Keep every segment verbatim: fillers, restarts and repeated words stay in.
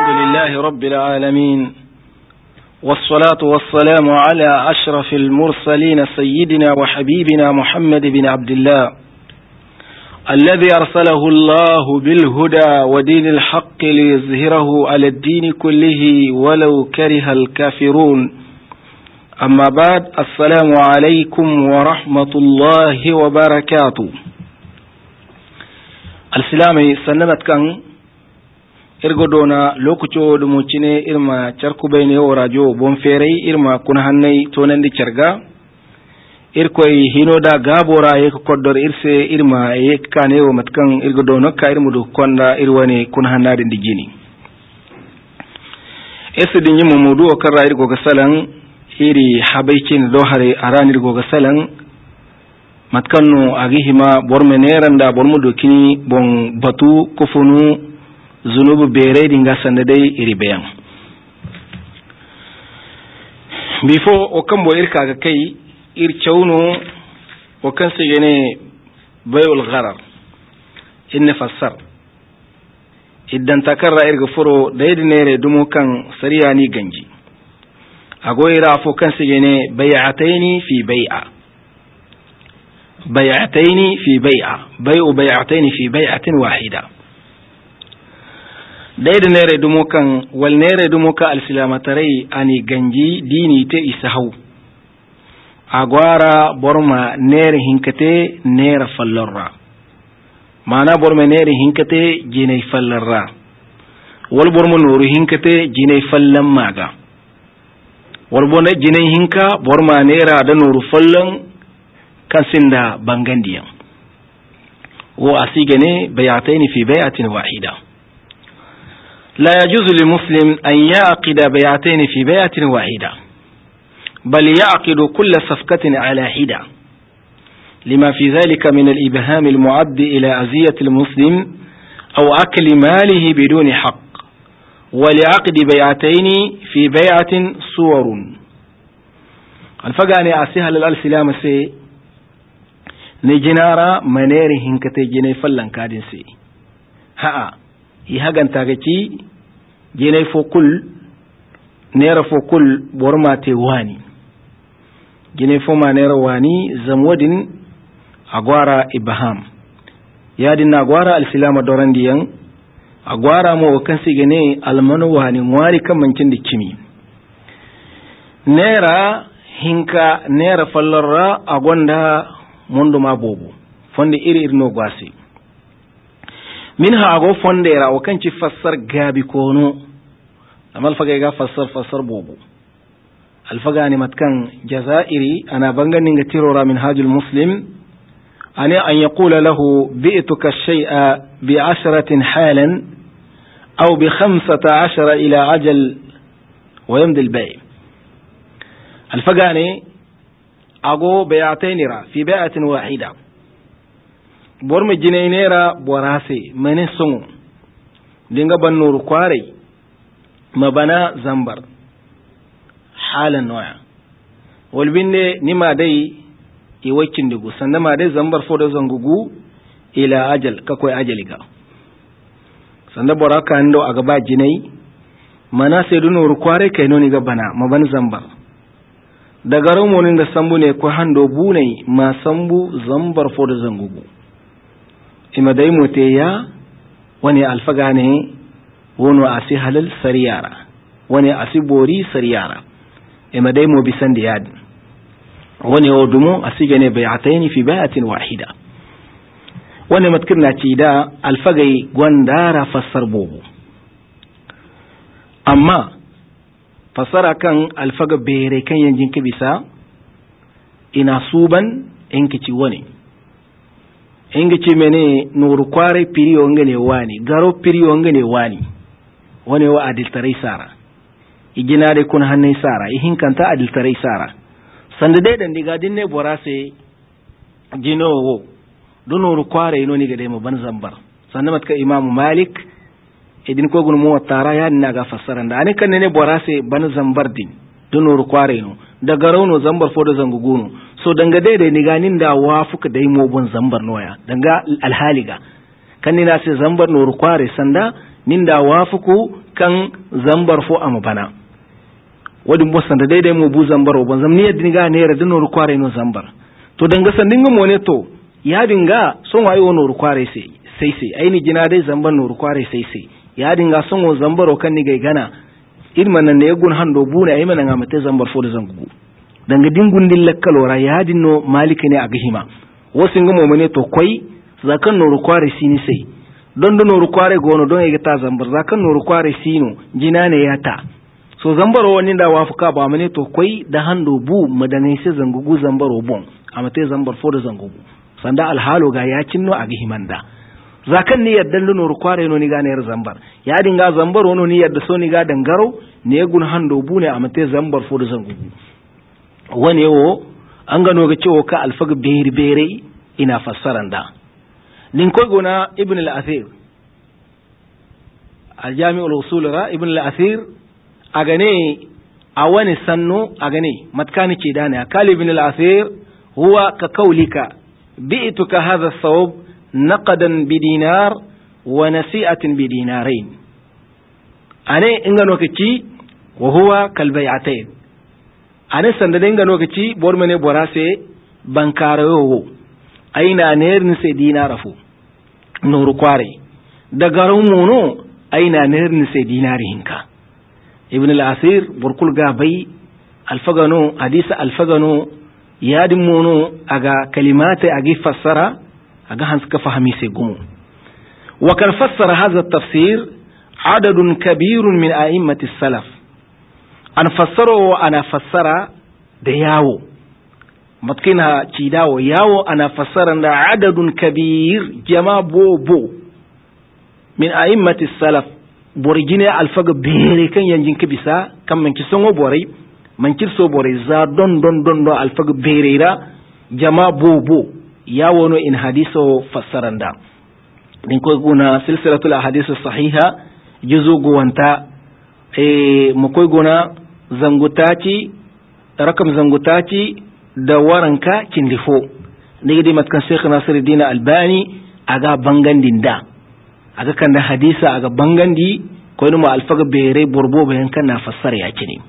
لله رب العالمين، والصلاة والسلام على أشرف المرسلين سيدنا وحبيبنا محمد بن عبد الله الذي أرسله الله بالهدى ودين الحق ليظهره على الدين كله ولو كره الكافرون. أما بعد، السلام عليكم ورحمة الله وبركاته. السلام سنمت كان irgodona lokuco ɗum cine irma carkubayne o radio bon feerey irma kuna hannay tonandi carga irkoy hinoda gabora yeko koddor irse irma yekkane o matkan irgodono ka irmudu konda irwane kuna hannade ndijini esdi nyimo mudu o karra irgo gasalan iri habaycin do hare arani irgo gasalan matkanno agihima borme neranda bormudo kini bon batu kofunu zunubu bere dinga sanda dai iri bayan before o kambo irka ga kai ir chawno o kan se yene bayul gharar inna fassar idan takarra irga furo dai dinere dumo kan sariyani ganji agoira fo kan se yene bay'ataini fi bay'a bay'ataini fi bay'a bay'u bay'ataini fi bay'atin wahida dayda nere dumo kan wal nere dumo ka alsilamatarai ani ganji dini te isahau agwara borma nere hinkate nere fallarra mana borma nere hinkate jinay fallarra wal borma nuru hinkate jinay fallan maga wal bona jinay hinka borma nera da nuru fallan kansinda bangandiyan wa asigane bayataini fi bayatin wahida. لا يجوز للمسلم أن يعقد بيعتين في بيعة واحدة، بل يعقد كل صفقة على حدة، لما في ذلك من الإبهام المعد إلى أذية المسلم أو أكل ماله بدون حق. ولعقد بيعتين في بيعة صور الفقاني أسيها للألسلام سي نجنارا منيري هنكتي جني فلن كادن سي ها يهاجن تاجتي جيني فوكل نير فوكل بورماتي واني جيني فوما نير واني زمودين أغوارا إبهام يادين أغوارا السلام دورانديان أغوارا مو كنسي جيني المنو واني مواري كمان تندي كمي نيرا هنكا نير فلرا أغواندا موندو ما بوبو فندي إيري إرنو غواسي منها أغو فنديرا وكانش فسر غابي كونو أما الفقا فسر فسر بوبو الفقا نمتكن جزائري أنا بنغن نغتيرورا من هاج المسلم أنا أن يقول له بئتك الشيء بعشرة حالا أو بخمسة عشر إلى عجل ويمضي البيع. الفقا أغو بيعتينرا في بيعة واحدة borme jineenera borase mene songo dinga bannuru kware mabana zambar halan noya walbinde nima dai i wakin dugu sanda ma dai zambar fo da zangugu ila ajal kakoy ajaliga sanda boraka ando aga ba jinai mana sai dunuru kware kai noni ga bana maban zambar daga ramonin da sambu ne ko hando bunai ma sambu zambar fo da zangugu ima dai moteya wani alfaga ne wono asi halal sariyara wani asi bori sariyara ima dai mo bisan da yadi wani odumo asi gane bai'ataini fi bai'atin wahida wani matkirna ci da alfagai gwandara fassar bobo amma fassara kan alfaga bere kan yanjin kibisa ina suban inkici wani inga ce mene nuru kware piriyo ngane wani garo piriyo ngane wani wani wa adiltarai sara igina de kun hannai sara ihin kanta adiltarai sara sanda dai dan diga dinne borase jino wo don nuru kware no ni ga dai mu ban zambar sanda matka imam malik idin ko gun mu tara ya na ga fassaran da ane kan ne borase ban zambar din don nuru kware no da garo no zambar fo da zanguguno so danga daidai ni ganin da wafuka dai mobon zambar noya danga alhaliga kan ni na sai zambar no rukware sanda nin da wafuku kan zambar fo am bana wadin bosan da daidai mu bu zambar o ban zamni yadin ga ne da no kware no zambar to danga sandin mo ne to ya dinga son wayi wono kware sai sai sai aini gina dai zambar no kware sai sai ya dinga son wo zambaro kan ni gai gana irman nan ne gun hando buna ayi manan amate zambar fo da zangugu danga dingun din lakkalora ya dinno malika ne a gihima wasu ngamo mo ne to koi zakan no kware sini sai don da no kware gono don ya ta zambar zakan no kware sino jina ne ya ta so zambaro wani da wafuka ba mane to koi da hando bu madanai sai zangugu zambaro bon amate zambar fo da zangugu sanda alhalo ga ya cinno a gihimanda zakan ni yadda luno kware no ni ga ne zambar ya dinga zambar wono ni yadda so ni ga dangaro ne gun hando bu ne amate zambar fo da zangugu wani wo an gano ga cewa ka alfaga beri bere ina fassaran da nin koy gona ibn al-athir al-jami' al-usul ra ibn al-athir agane awani sanno agane matkani ce dane akali ibn al-athir huwa ka kaulika bi'tuka hadha ath-thawb naqadan bi dinar wa nasi'atin bi dinarain ane ingano kici wa huwa kal bai'atayn ane sanda dinga lokaci bormene borase bankarayo aina nerni se dinara fu noru kware daga rumuno aina nerni se dinari hinka ibn al-asir burkul gabai alfagano hadisa alfagano yadin mono aga kalimata agi fassara aga hanska fahimi se gumu wa kan fassara hadha at-tafsir adadun kabirun min a'immati as-salaf an fassaro ana fassara da yawo matkina ci dawo yawo ana fassara da adadun kabir jama bobo min a'immati salaf borigine alfaga bere kan yanjin kibisa kan man kisongo borai man kirso borai za don don don don alfaga bere ra jama bobo yawo no in hadiso fassaranda din ko guna silsilatul ahadith sahiha juzu guwanta e mu koy gona zangutaci rakam zangutaci da waranka kindifo ne dai matkan Sheikh Nasiruddin Albani aga bangandin da aga kan da hadisa aga bangandi ko no alfaga bere borbo bayan kan na fassara yake ne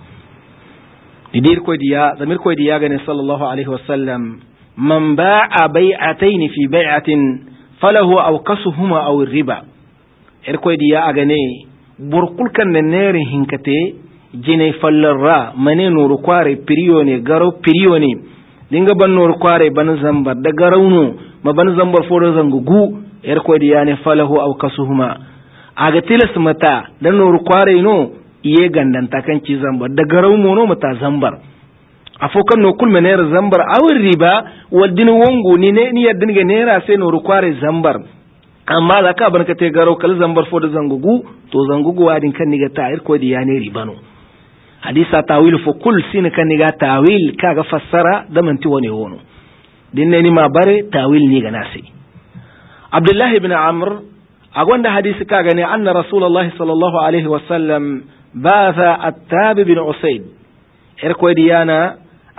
didir ko diya zamir ko diya ga ne sallallahu alaihi wasallam man ba'a bai'atayn fi bai'atin falahu aw kasuhuma aw riba er ko diya aga ne burkul kan ne nere hinkate jine fallarra mane nuru kware piriyone garo piriyone dinga ban nuru kware ban zambar da garauno ma ban zambar foro zangugu er ko diyane falahu aw kasuhuma aga tilas mata da nuru kware no iye gandanta kan ci zambar da garau mono mata zambar afokan no kul menera zambar awir riba wadin wongo ni ne ni yadin ga nera sai nuru kware zambar amma da ka barka te garo kal zambar fo da zangugu to zangugu wadin kan niga ta'ir ko diyane ribano hadisa tawil fo kul sin kan niga tawil kaga fassara da manti woni wono dinne ni ma bare tawil ni ga nasi abdullah ibn amr agonda hadisi kaga ne anna rasulullah sallallahu alaihi wasallam batha attab ibn usayd erko diyana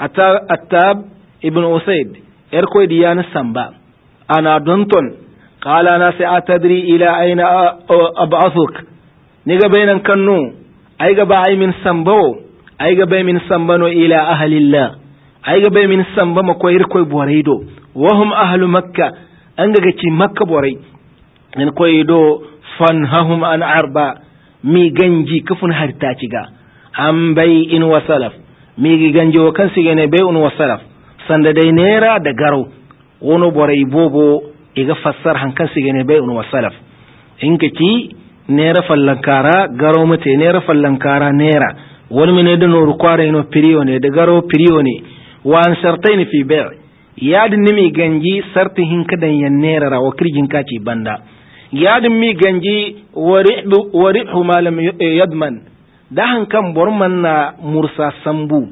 attab ibn usayd erko diyana samba ana donton qala na sa atadri ila aina ab'athuk niga bainan kannu ai ga ba ai min sambawo ai ga bai min sambano ila ahlillah ai ga bai min samba ma koyir koy boreido wa hum ahlu makkah an ga ci makka borai nen koydo fanhahum an arba mi ganji kafun harta ciga am bai in wasalaf mi ganjo kan sigene bai un wasalaf sanda dai nera da garo wono borai bobo iga fassar hankan sigene bai un wasalaf in ka ci nera fallankara garo mate nera fallankara nera wani mene da noru kware no piriyo ne da garo piriyo ne wa an sartaini fi bai' yadin nimi ganji sarti hinka dan yan nera ra wa kirjin kaci banda yadin mi ganji warihu warihu malam yadman da hankan borman na mursa sambu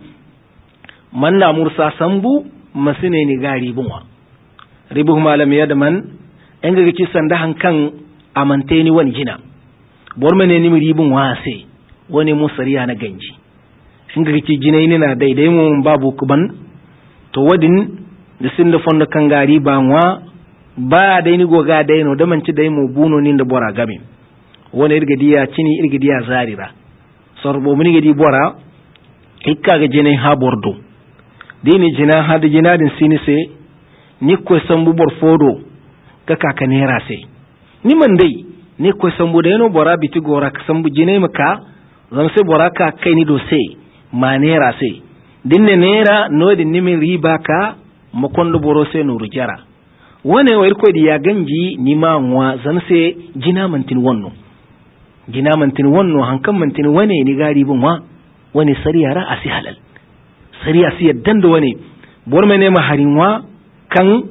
manna mursa sambu masine ni gari bunwa ribu malam yadman en ga ci sanda hankan amanteni wani jina bormane ni ribun wase wani musariya na ganji in ga ci jinai ni na daidai mu babu kuban to wadin da sin da fonda kan gari banwa ba dai ni goga dai no da manci dai mu buno ni da bora game wani irga diya cini irga diya zarira sorbo muni gadi bora ikka ga jine ha bordo dini jina ha da jina din sinise ni ko sambu bor fodo ka kaka nera se ni man dai ni ko sambu da yano bora biti gora ka sambu jine maka zan se bora ka kai ni do se ma nera se dinne nera no din ni min riba ka makondo boro se no rujara wane wa irko di ya ganji ni ma nwa zan se jina mantin wonno jina mantin wonno hankan mantin wane ni gari bun wa wani sariyara asi halal sariya si yaddan da wani bor mene ma harin wa kan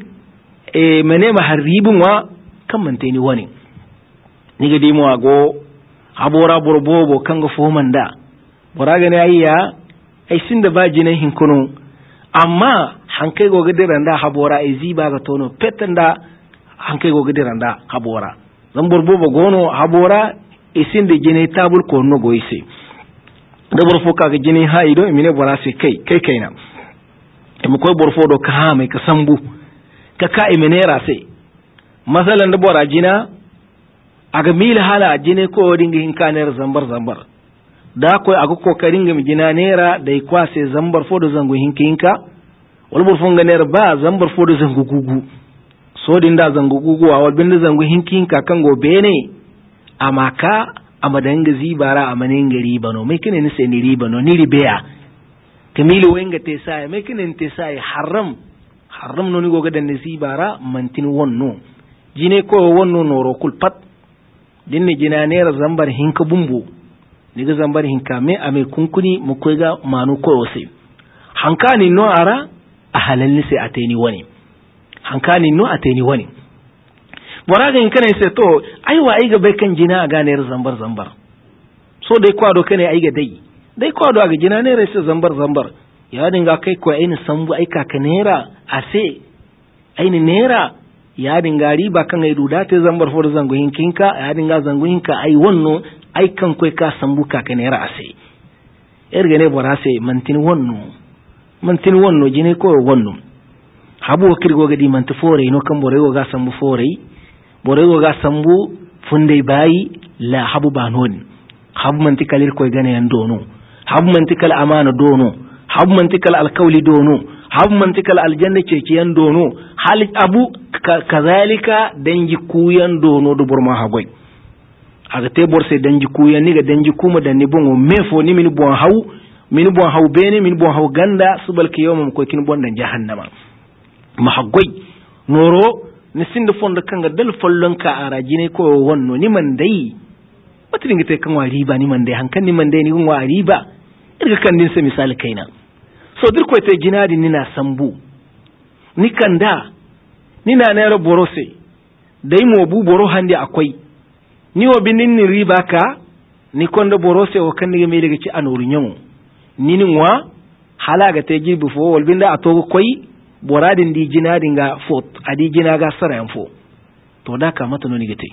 e mene ma haribun wa kan mantini wani ni ga dimo ago abora borbobo kan ga fomanda bora ga ne ayya ai sinda ba jinan hinkuno amma hankai go gadiran da habora ai ziba ga tono petanda hankai go gadiran da habora zan borbobo gono habora isin da jine tabul ko no go ise da borfo ka ga jine ha ido mine bora sai kai kai kaina e mu koy borfo do ka ha mai ka sambu ka ka imenera sai masalan da bora jina aga mil hala jine ko dinga hinkaner zambar zambar da koy aga kokarin ga jina nera da kwase zambar fo do zangu hinkinka wal borfo ga nera ba zambar fo do zangu gugu so dinda zangu gugu wal binda zangu hinkinka kan go bene amaka amadanga zibara amanen gari bano mai kine ni sai ni ribano ni ribeya kamilo wenga te sai mai kine te sai haram haram no ni goga dan zibara mantin wonno jine ko wonno noro kul pat dinne jina nera zambar hinka bumbu ni ga zambar hinka me ame kunkuni mu koy ga manu ko ose hankani no ara a halalni sai ateni wani hankani no ateni wani boraga in kana sai to ai wa ai ga bai kan jina ga ne zambar zambar so dai kwado kane ai ga dai dai kwado ga jina ne sai zambar zambar ya dinga kai ko ai ni sambu ai ka kanera ase ai ni nera ya dinga riba kan ai duda te zambar for zango hinkinka ya dinga zango hinka ai wonno ai kan kai ka sambu ka kanera ase erga ne borase mantin wonno mantin wonno jine ko wonno habu kirgo ga di manta fore no kan bore ga sambu fore borego ga sambu funde bayi la habu banon habu mantikalir koy gane yan dono habu mantikal amana dono habu mantikal alqawli dono habu mantikal aljanna ceci yan dono hal abu kazalika danji kuyan dono do burma hagoy aga te borse danji kuyan ni ga danji kuma da ni bongo mefo ni min bon haw min bon haw bene min bon haw ganda subal ke yawmum ko kin bon dan jahannama ma hagoy noro ni sinda fonda kanga dal follon ka araji ne ko wonno ni man dai wata dinga te kan wa riba ni man dai hankan ni man dai ni wa riba irga kan din sa misali kaina so dir ko te jinadi ni na sambu ni kanda ni na na borose dai mo bu boro hande akwai ni wo binin ni riba ka ni konda borose o kan ni me daga ci anoru nyamu ni ni wa halaga te jibu fo wal binda atogo koy boradin di jinadin ga fot adi jina ga sarayan fo to da ka mata noni gite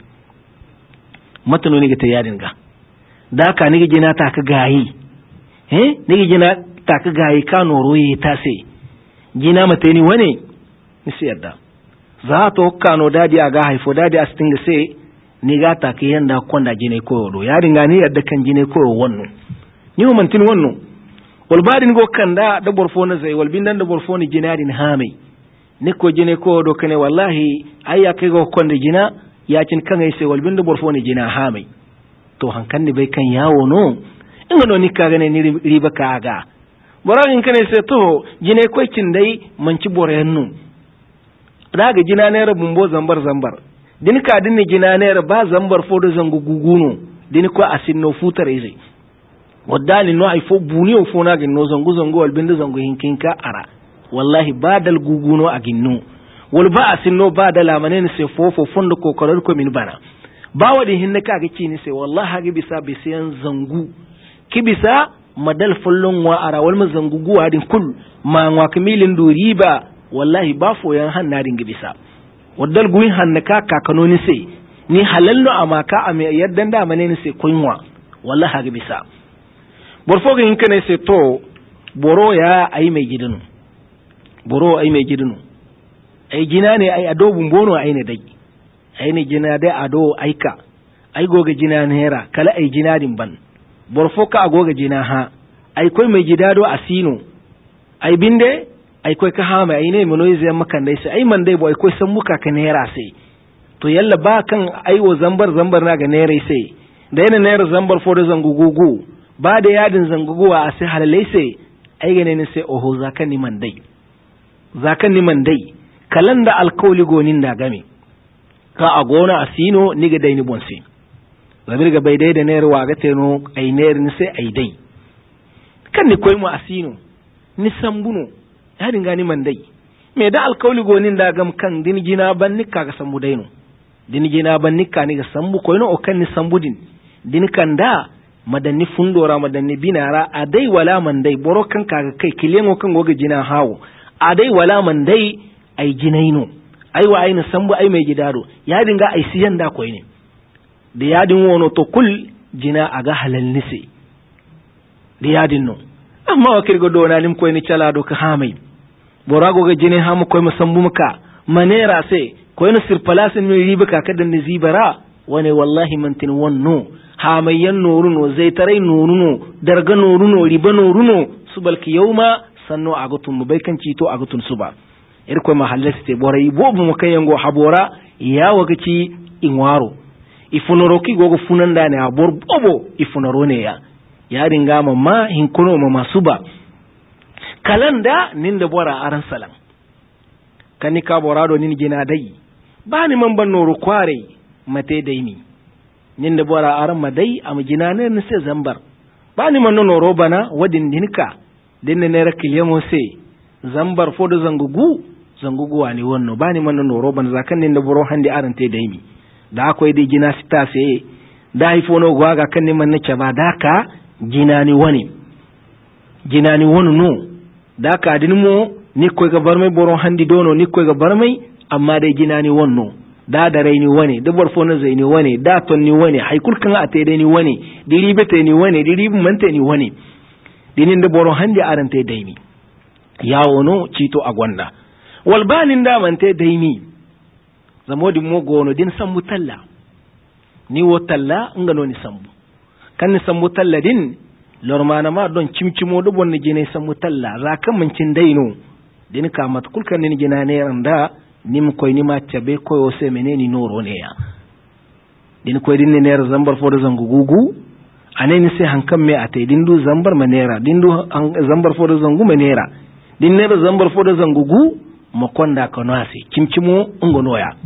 mata noni gite yadin ga da ka ni jina ta ka gayi eh ni jina ta ka gayi ka noro yi ta sai jina mata ni wane ni sai yadda za to kano dadi aga haifo dadi astin ga sai ni ga ta ka yanda konda jine ko do yadin ga ni yadda kan jine ko wannan ni mun tin wannan wal badin go kanda da borfo na zai wal bindan da borfo ni jinadin hami ne ko jine ko do kane wallahi ayya kai go konda jina ya cin kan ai sai wal binda borfo ni jina hami to hankan ni bai kan yawo no in ga no ni ka gane ni riba ka ga boran kane sai to jine ko cin dai manci borennu daga jina ne rabun bo zambar zambar din ka din ni jina ne ba zambar fo do zangu guguno din ko asinno futare zai wadani no ay fo buni o fo na ginno zangu zangu wal bindu zangu hinkinka ara wallahi badal guguno aginno wal ba asinno badal amanen se fofo fondo ko korar ko min bana ba wadi hinna ka ga cini se wallahi hagi bisa bisiyan zangu kibisa madal follon wa ara wal mazangu guwa din kul ma wa kamilin do riba wallahi ba fo yan hanna din gibisa wadal guin hanna ka kakanoni se ni halalno amaka ame yaddan da amanen se kunwa wallahi hagi bisa borfo ga hinkane se to boro ya ai mai gidanu boro ai mai gidanu ai gina ne ai ado bumbono ai ne dai ai ne gina dai ado aika ai goga jina nera kala ai jina din ban borfo ka agoga jina ha ai koi mai gidado asino ai binde ai koi ka ha mai ne mono zai makan dai sai ai man dai bo ai koi san muka ka nera sai to yalla ba kan ai wo zambar zambar na ga nera sai da yana nera zambar fo da zangugugu ba da yadin zanguguwa a sai halalai sai ai gane ne sai oho zakan ni man dai zakan ni man dai kalan da alkawli gonin da game ka a gona asino ni ga dai ni bonse zabir ga bai dai da nera wa ga teno ai nera ni sai ai dai kan ni koy mu asino ni sambuno ya dinga ni man dai me da alkawli gonin da gam kan din gina ban ni kaga sambu dai no din gina ban ni ka ni ga sambu koy no o kan ni sambudin din kan da madanni fundora madanni binara a dai wala man dai boro kan kaga kai kilengo kan goga jina hawo a dai wala man dai ai jinaino ai wa aina sambu ai mai gidaro ya dinga ai siyan da koy ne da yadin wono to kul jina aga halal nise da yadin no amma wa kirgo do na lim koy ni cala do ka hamai borago ga jine ha mu koy musambu muka manera sai koy no sir palasin mi riba ka kadan ni zibara wane wallahi mantin wonno hamayyan noruno zai tarai noruno darga noruno riba noruno subalki yauma sanno agutun mu bai kan cito agutun suba irko mahalleste borai bobu mu kayango habora ya wagaci inwaro ifunoro ki gogo funanda ne abor bobo ifunoro ne ya ya dinga mamma hinkuno mama suba kalanda ninda bora aran salam kanika borado nin gina dai bani man ban noru kware mate dai ni ninda bora aran madai am gina ne ne se zambar bani man noro bana wadin dinka dinne ne rakilemo se zambar fodo zangugu zangugu wani wonno bani man noro bana zakan ninda boro hande aran te dai mi da akwai dai gina sita se da haifono gwaga kan man nake ba daka ginani wani ginani wonu no daka dinmo ni koy ga barmai boron handi dono ni koy ga barmai amma dai ginani wonno da da raini wani da barfo na zaini wani da ton ni wani haikul kan ate dai ni wani diri bete ni wani diri mante ni wani dinin da boron handi arante dai ni yawo no cito agwanda wal banin da mante dai ni zamodi mo gono din sambu talla ni wo talla ngano ni sambu kan ni sambu talla din lormana ma don cimcimo do bonni jine sambu talla za kan mancin daino din ka mat kulkan ni jina ne randa nim koy ni ma tabe koy o se meneni noro ne ya din koy din ne ner zambar fo do zangugugu aneni se hankan me ate din du zambar manera din du zambar fo do zangu manera din ne zambar fo do zangugu mo konda ko nasi cimcimo ngono ya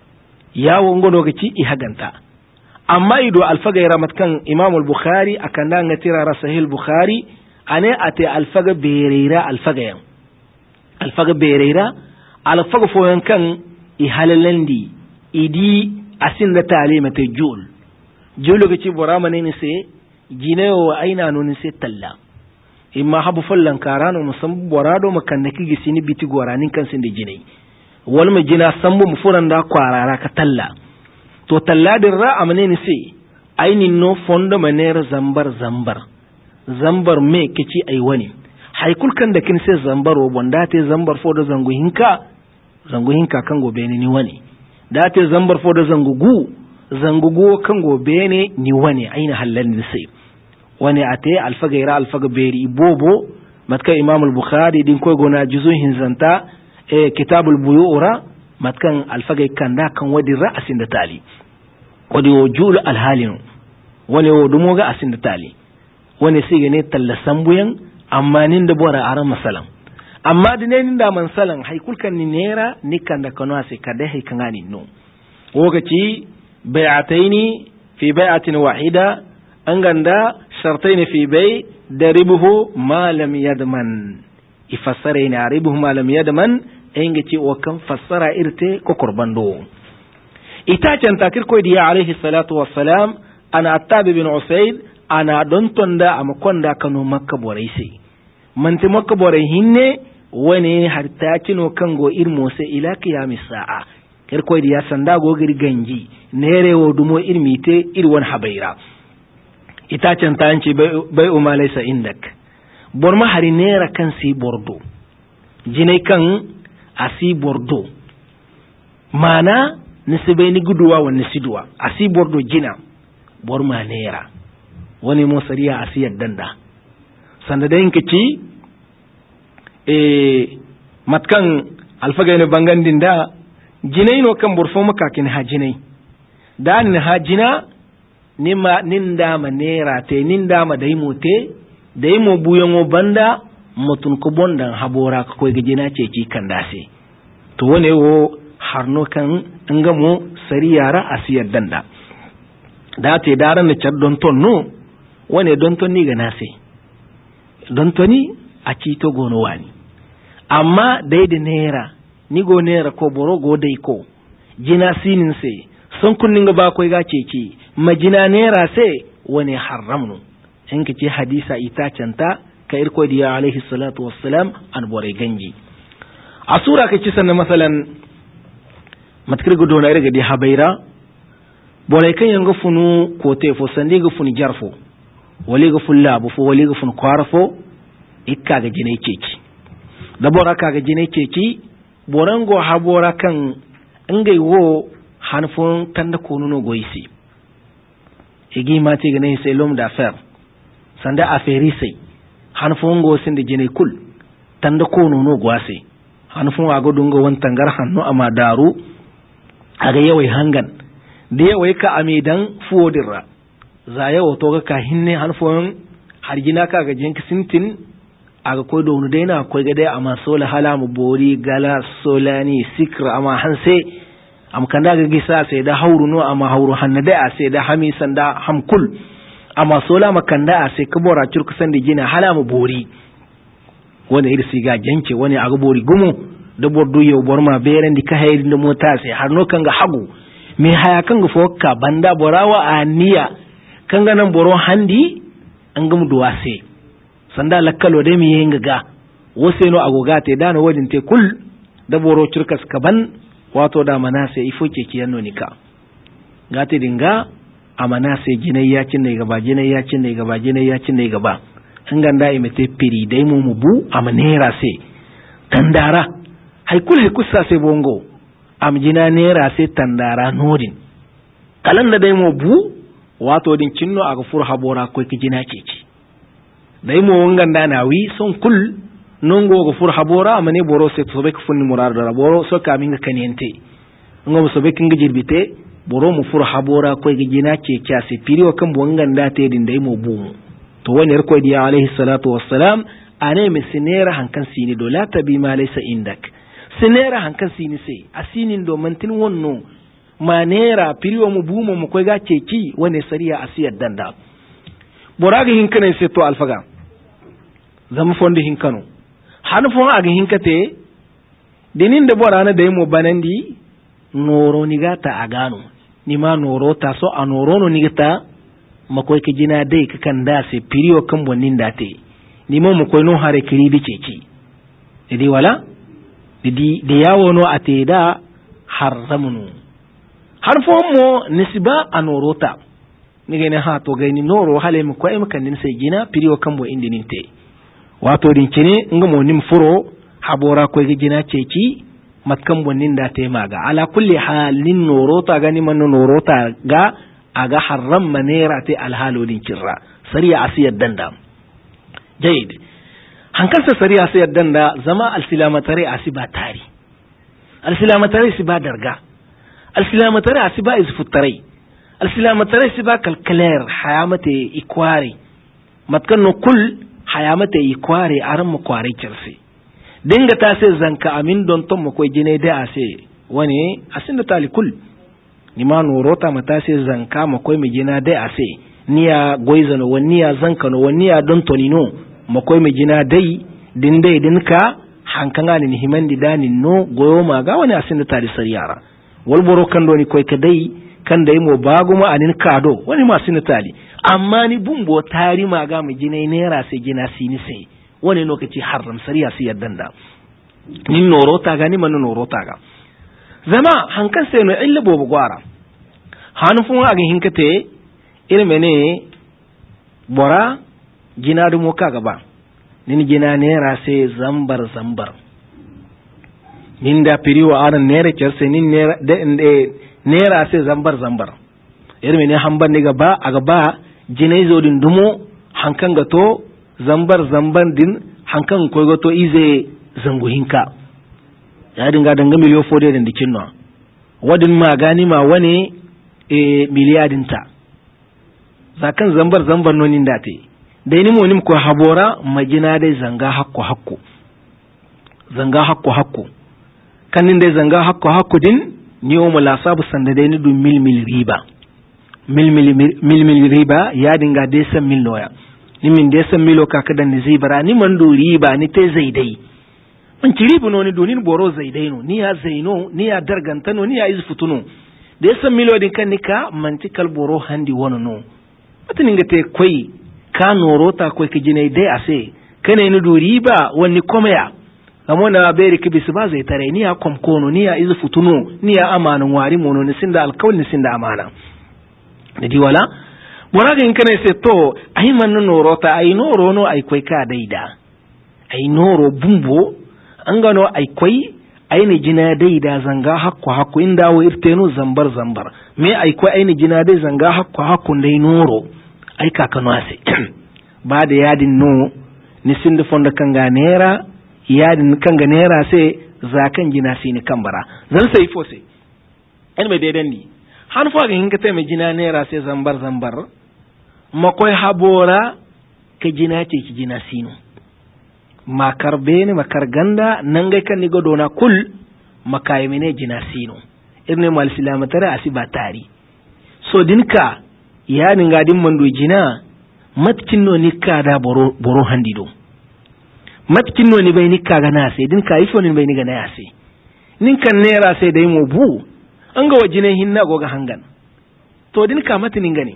yawo ngono ga ci i haganta amma ido alfaga ramatkan imam al-bukhari akan da ngatira sahih al-bukhari ane ate alfaga bereira alfaga yan alfaga bereira alfaga foyan kan i halalandi idi asin da talima te jul julu ga ci borama ne se jinewo aina non se talla imma habu fallan karano musam borado makannaki gisini biti goranin kan sin da jinai wal majina sambu mufuran da kwarara ka talla to talladin ra amane ni sai ainin no fondo manera zambar zambar zambar me kici ai wani haikul kan da kin sai zambar o bonda te zambar fodo zangu hinka zangu hinka kan gobe ne ni wani da te zambar fodo zangugu zangugu kan gobe ne ni wani aina halal ni sai wani ate alfagaira alfagaberi bobo matka imam al-bukhari din ko gona juzun hinzanta e kitabul buyura matkan alfagay kanda kan wadi ra'asin da tali wadi wujul alhalin wani wodumo ga asin da tali wani sai ne tallasan buyan amma nin da bora aran masalan amma dinen da man salan haikul kan ni nera ni kan da kano sai kada hay kan ani no wogaci bai'ataini fi bai'atin wahida an ganda shartaini fi bai da ribuhu ma lam yadman ifassara ina ribuhu ma lam yadman inga ce wa kan fassara irte ko kurbando ita can takir ko diya alaihi salatu wassalam ana attabi bin usaid ana don tonda a makonda kano makka borai sai manti makka borai hinne wani har ta cino kan go irmo sai ila qiyamis sa'a kir ko diya sanda go girganji nere wo dumo irmite irwan habaira ita can ta yanci bai umma laysa indak borma hari nera kan si bordo jinai kan asi bordo mana nisibai ni guduwa wa nisiduwa asi bordo jina bor ma nera wani mo sariya asiyar danda sanda da yinka ci e matkan alfaga ne bangandin da jinai no kan burfo makakin ha jinai da ni ha jina nima ninda ma nera te ninda ma dai mote dai mo buyon banda mutun ko bondan habora ko ga jina ce ki kan dase to wane wo harno kan ngamo sariyara asiyar danda da te daran ne char don ton no wane don ton ni ga nase don toni a ci to gono wani amma dai da nera ni go nera ko boro go dai ko jina sinin sai son kunnin ga ba ko ga ceci majina nera sai wani haramnu in ka ce hadisa ita canta ka irko diya alaihi salatu wassalam an bore ganji a sura ka ci sannan masalan matkir gudo na irga di habaira bore kan yanga funu ko te fo sandi ga funu jarfo wali ga fulla bu fo wali ga fun kwarfo ikka ga jinai ceci da bora ka ga jinai ceci borango habora kan ngai wo hanfon tanda konuno goisi igi mati ga nei sai lom da fer sanda aferi sai hanfon go sin da jinai kul tanda konuno gwase hanfon ago dunga wan tangar hannu ama daru aga yawai hangan da yawai ka amidan fuodirra za yawo to ga ka hinne hanfon hargina ka ga jinki sintin aga koy do daina koy ga dai amma sola halamu bori gala solani sikra amma hanse am kanda ga gisa sai da hauru no amma hauru hannada a sai da hamisan da hamkul amma sola makanda a sai kabora turku san da gina halamu bori wani irsi ga janke wani aga bori gumu da bordu yau borma beren di ka hayri da mota sai har no kan ga hagu me haya kan ga fokka banda borawa aniya kan ga nan boron handi an gamu duwa sai sanda lakkalo dai mi yin ga wose no agoga te dano wadin te kul da boro turkas kaban wato da manase ifo ke kiyanno nika gate dinga a manase jinai ya cin ne gaba jinai ya cin ne gaba jinai ya cin ne gaba an ganda imete piri dai mu mubu a manera se tandara haikul haikusa se bongo am jina nera se tandara nodin kalan da dai mu bu wato din cinno aga fur habora ko ki jina ceci dai mo nganda nawi son kul nongo go fur habora amane boro se to be funni murar da boro so ka minga kaniyente ngom so be kinga jirbite boro mu fur habora ko gi jina ce kya se piriyo kan bo nganda te din dai mo bumu to wani rko diya alaihi salatu wassalam ane mi sinera hankan sini do la tabi ma laysa indak sinera hankan sini se asinin do mantin wonno manera piriyo mu bumu mu ko ga ceci wani sariya asiyar danda boraga hinkane se to alfaga zama fondi hinkano hanfon aga hinkate dinin da borana da yimo banandi noro nigata agano nima noro ta so a noro no nigata makoy ke jina dai ka kan da se piriyo kan bonnin date nima makoy no hare kiri bi ceci idi wala idi da yawo no ate da haramunu harfon mo nisba a noro ta nige ne ha to gaini noro hale mu koy makan din sai gina piriyo kan bo indinin te wato din kine nga mo nim furo habora ko ga gina ceci matkan bonnin da te maga ala kulli halin norota gani man norota ga aga haram manera te alhalodin kirra sariya asiyar danda jayd hankalsa sariya asiyar danda zama alsilamatare asiba tari alsilamatare siba darga alsilamatare asiba izfutare alsilamatare siba kalkaler hayamate ikwari matkan no kul hayamata yi kware aran mu kware kirse dinga ta sai zanka amin don ton mu koy jine da ase wani asin da talikul ni ma norota mata sai zanka mu koy mi jina da ase niya goizano waniya zanka no waniya don tonino mu koy mi jina dai din dai dinka hankanga ni himandi dani no goyo ma ga wani asin da tali sariyara wal boro kan do ni koy ka dai kan dai mo baguma anin kado wani ma asin da tali amma ni bumbo tari maga mu jinai nera sai gina sini sai wani lokaci haram sariya sai yaddan da nin norota ga ni man norota ga zama hankan sai no illa bobo gwara hanfun aga hinkate irin mene bora gina du moka gaba nin gina nera sai zambar zambar nin da piriwa aran nera kerse nin nera nera sai zambar zambar irme ne hamban ne gaba aga ba jinai zo din dumo hankan gato zambar zamban din hankan ko gato ize zangu hinka ya dinga danga miliyo fode din dikin no wadin ma gani ma wane e miliyadin ta zakan zambar zambar nonin da te dai ni monim ko habora majina dai zanga hakko hakko zanga hakko hakko kanin dai zanga hakko hakko din ni o mala sabu sanda dai ni dum mil mil riba mil mil mil mil riba ya dinga dai san mil noya ni min dai san milo kaka dan ni zibara ni man do riba ni te zaidai man ci riba no ni do ni boro zaidai no ni ya zaino ni ya darganta no ni ya izfutuno dai san milo din kan nika man ci kal boro handi wono no matanin ga te koi ka norota koi ka jinai dai ase kane ni do riba wani komaya amona beri kibisi ba zai tare ni ya komkono ni ya izu futuno ni ya amanan wari mono ni sinda alkawli ni sinda amana da diwala moraga in kana se to ai man noro ta ai noro no ai koi ka daida ai noro bumbo an gano ai koi ai ni jina daida zanga hakko hakko inda wo irteno zambar zambar me ai koi ai ni jina dai zanga hakko hakko dai noro ai ka kano ase ba da yadin no ni sinda fonda kanga nera yadin kanga nera sai zakan jina sini kambara zan sai fo sai en me deden ni han fo ga hinga te me jina nera sai zambar zambar makoy habora ke jina ce ki jina sino makar bene makar ganda nanga kan ni godona kul makay mene jina sino irne mal silamatare asiba tari so dinka yani ngadin mando jina matkin no nikka da boro boro handido matkin no ni bai nikka ga na sai dinka ifo ni bai ni ga na sai nin kan nera sai dai mo bu an ga wajine hinna go ga hangan to dinka matinin gani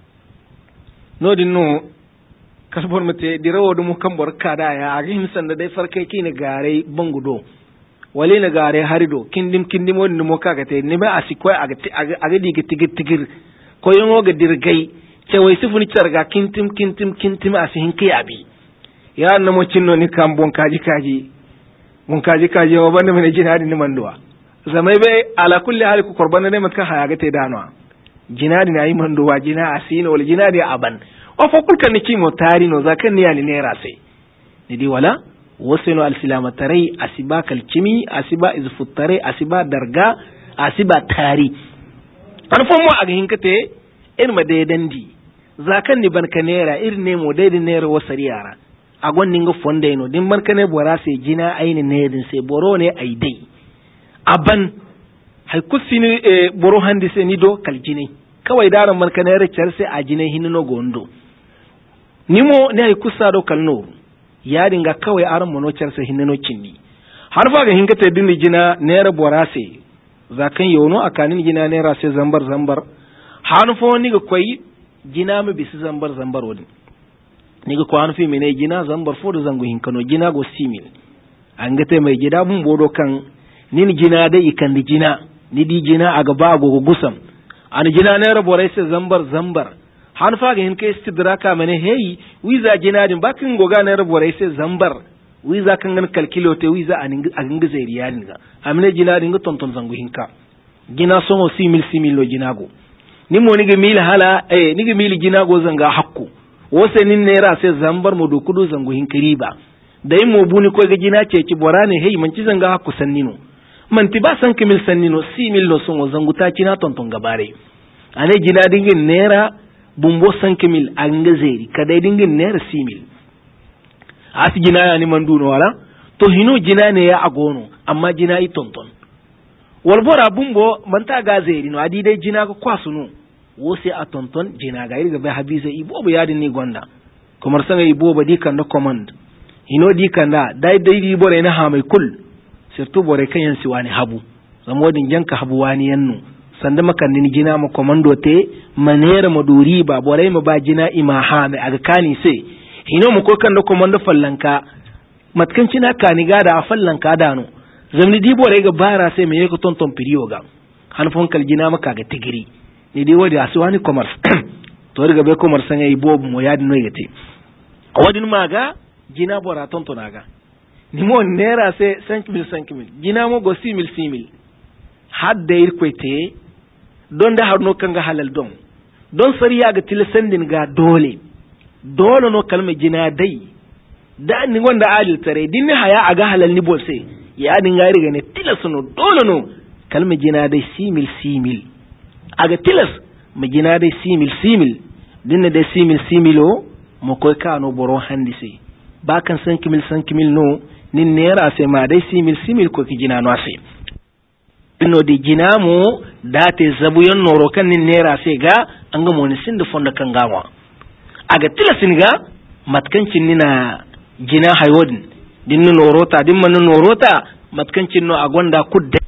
no din no kasbor mate dirawo dum kambor kada ya agi himsan da dai farkai kine gare bangudo wale na gare harido kindim kindim wonni mo kaga te ni ba asikoi aga aga digi tigir tigir ko yongo ga dirgai ce wai sifuni charga kintim kintim kintim asihin kiyabi ya na mo cinno ni kambon kaji kaji mun kaji kaji wa banda mene jinadi ni manduwa zamai be ala kulli hal ku qurbana ne matka haya ga te danwa jinadi na yi manduwa jina asino wal jinadi aban o fo kulkan ni kimo tari no zakan ni yani nera sai ni di wala wasino al silama tarai asiba kalkimi asiba izfutare asiba darga asiba tari an fo mo aga hinkate in ma dai dandi zakan ni banka nera irin ne mo dai nera wasari yara agon ninga fonde no din banka ne bora sai jina aini ne din sai boro ne ai dai aban hay kusini e boro handi sai ni do kaljine kawai daran banka ne recer sai a jine hinno gondo nimo ne ay kusa do kalno ya dinga kawai aran mono cerse hinno cinni har fa ga hingate dinni jina nera borase zakan yono akanin jina nera sai zambar zambar han fo ni ga koyi jina mu bisi zambar zambar wodi ni ga ko han fi mene jina zambar fo do zangu hinkano jina go simil an gate mai gida mun bodo kan nin jina dai ikan di jina ni di jina aga ba go gusam an jina nera borase zambar zambar han faga hin kai istidraka mane hey wiza jinadin bakin goga na rabuwar sai zambar wiza kan gan kalkilo te wiza anin agin gazairi yarin ga amne jinadin ga tonton zangu hinka gina songo simil simil lo jinago ni mo ni ga mil hala eh ni ga mil jinago zanga hakku wose nin nera sai zambar mo do kudu zangu hinka riba dai mo buni ko ga jina ce ki borane hey man ci zanga hakku sannino man ti ba san kimil sannino simil lo songo zangu ta kina tonton gabare ane jinadin gin nera bumbo cinq mille a ngazeri kadai dingin naira six mille asi jina ya ni manduno wala to hino jina ne ya agono amma jina i tonton wal bora bumbo manta gazeri no adi dai jina ko kwasunu wose a tonton jina ga irga be habise ibo bo yadi ni gonda kamar sanga ibo ba dikan da command hino dikan da dai dai di bore na ha mai kul surtout bore kan yan siwani habu zamodin janka habu wani yannu sanda makannin jina ma komando te manera maduri ba borai ma ba jina ima ha mai aga kani sai hino mu ko kan da komando fallanka matkan cina kani gada a fallanka dano zamni di borai ga bara sai me yako tonton piriyo ga han fon kal jina maka ga tigiri ni dai wadi aswani commerce to riga be commerce ngai bobu mo yadi no yete wadin maga jina bora tonton naga ni mo nera sai cinq mille cinq mille jina mo go six mille six mille hadda irkwete don da harno kanga halal don don sariya ga tilasandin ga dole dole no kalma jina dai da ni wanda adil tare din ni haya aga halal ni bose ya din ga riga ne tilasno dole no kalma jina dai simil simil aga tilas ma jina dai simil simil din ne dai simil similo mo koy kano boro handise ba kan cinq mille cinq mille no nin nera se ma dai simil simil ko ki jina no ase no di jinamo date zabuyon noro kan nin nera se ga an ga moni sinda fonda kan gawa aga tilasin ga matkancin nina jina hayodin din no norota din man norota matkancin no agonda kudda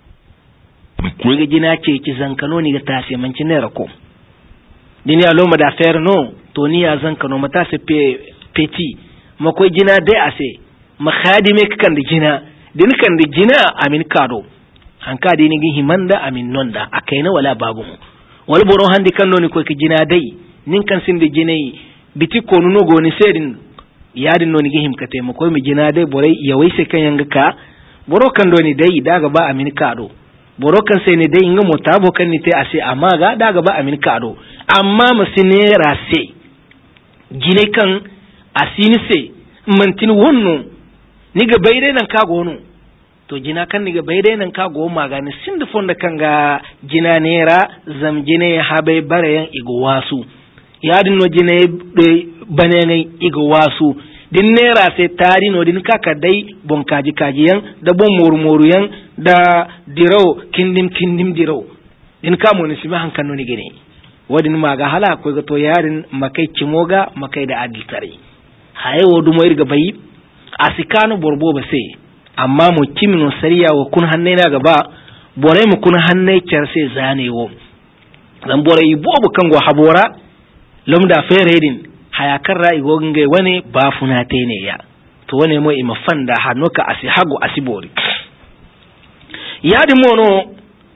ko ga jina ce ki zankano ni ga tase mancin nera ko din ya loma da fer no to ni ya zankano mata se pe peti makoy jina dai ase ma khadime kan da jina din kan da jina amin kado an ka dini gi himanda amin nonda akaina wala babu wal boro handi kan noni ko ki jina dai nin kan sinde jinai biti ko nuno goni sedin yadin noni gi himkate mo ko mi jina dai borai ya waise kan yanga ka boro kan doni dai daga ba amin kado boro kan sai ne dai inga motabo kan ni te ase amma ga daga ba amin kado amma masine rase jinai kan asini se mantin wonno niga bayre nan ka gono to jina kan niga bayre nan ka go magani sinda fonda kanga jina nera zam jine habe barayan igo wasu yadin no jine banenai igo wasu din nera se tari no din kaka dai bon kaji kaji yan da bon moru moru yan da diraw kindim kindim diraw din ka mo ni sima hankan no ni gene wadin maga hala ko ga to yarin makai cimoga makai da adil tare haye wodu mo irga bayi asikano borbo ba sai amma mu kimino sariya wa kun hanne na gaba bore mu kun hanne kyar sai zanewo dan bore ibobu kan go habora lumda feredin hayakar rai go nge wane ba funate ne ya to wane mo ima fanda hanuka asihago asibori yadi mono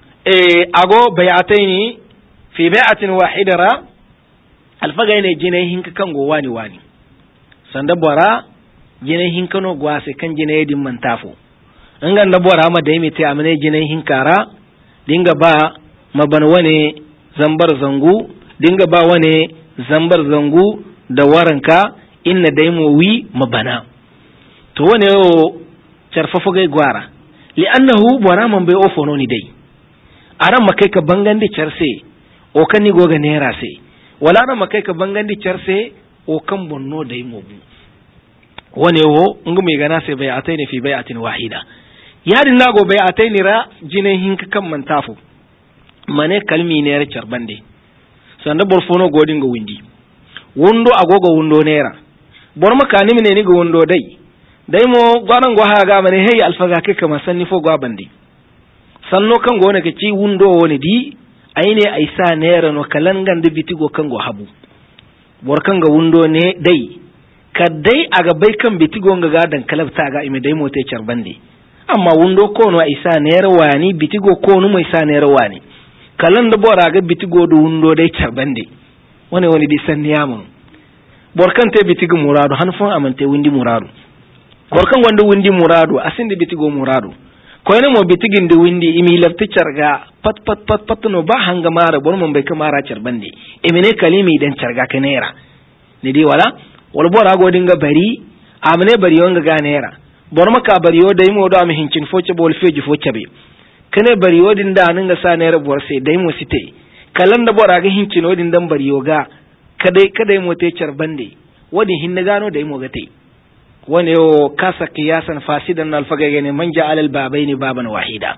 e ago bay'ataini fi bai'atin wahidara alfagaine jinai hinka kan go wani wani sanda bora jine hinkano gwase kan jine yedin mantafo ngan da bora ma da yimite amane jine hinkara dinga ba maban wane zambar zangu dinga ba wane zambar zangu da waranka inna daymo wi mabana to wane o charfafo gai gwara li'annahu bora man bai ofono ni dai aran makai ka bangandi charse o kan ni goga nera se wala ran makai ka bangandi charse o kan bonno daymo bu wane wo ngu mi gana sai bai'ataini fi bai'atin wahida yadin nago bai'ataini ra jinin hinka kan mantafu mane kalmi ne yar charbande sanda borfono godin go windi wundo agogo wundo nera bor makani mine ni go wundo dai dai mo gwanan go haga mane hey alfaga ke kama sanni fo go bandi sanno kan go ne ke ci wundo woni di aine aisa nera no kalangan de bitigo kan go habu bor kan ga wundo ne dai kaddai aga bai kan bitigo nga gadan kalabta ga ime dai mote charbande amma wundo kono a isa nera wani bitigo kono mai isa nera wani kalan da bora ga bitigo do wundo dai charbande wani wani di sanniyamu borkan te bitigo muradu hanfon amante windi muradu borkan wanda windi muradu asinde bitigo muradu ko ne mo bitigin de windi imi lafti charga pat pat pat pat no ba hanga mara bor mon bai kamara charbande emene kalimi dan charga kanera ne di wala wal bora go dinga bari amne bari yonga ganera bor maka bari yo dai mo do am hincin foce bol feji foce be kane bari yo din da nan ga sanera bor sai dai mo site kalan da bora ga hincin odin dan bari yo ga kadai kadai mo te charbande wadi hinna gano dai mo ga tai wani yo kasa qiyasan fasidan alfaga gane man ja'al al babaini baban wahida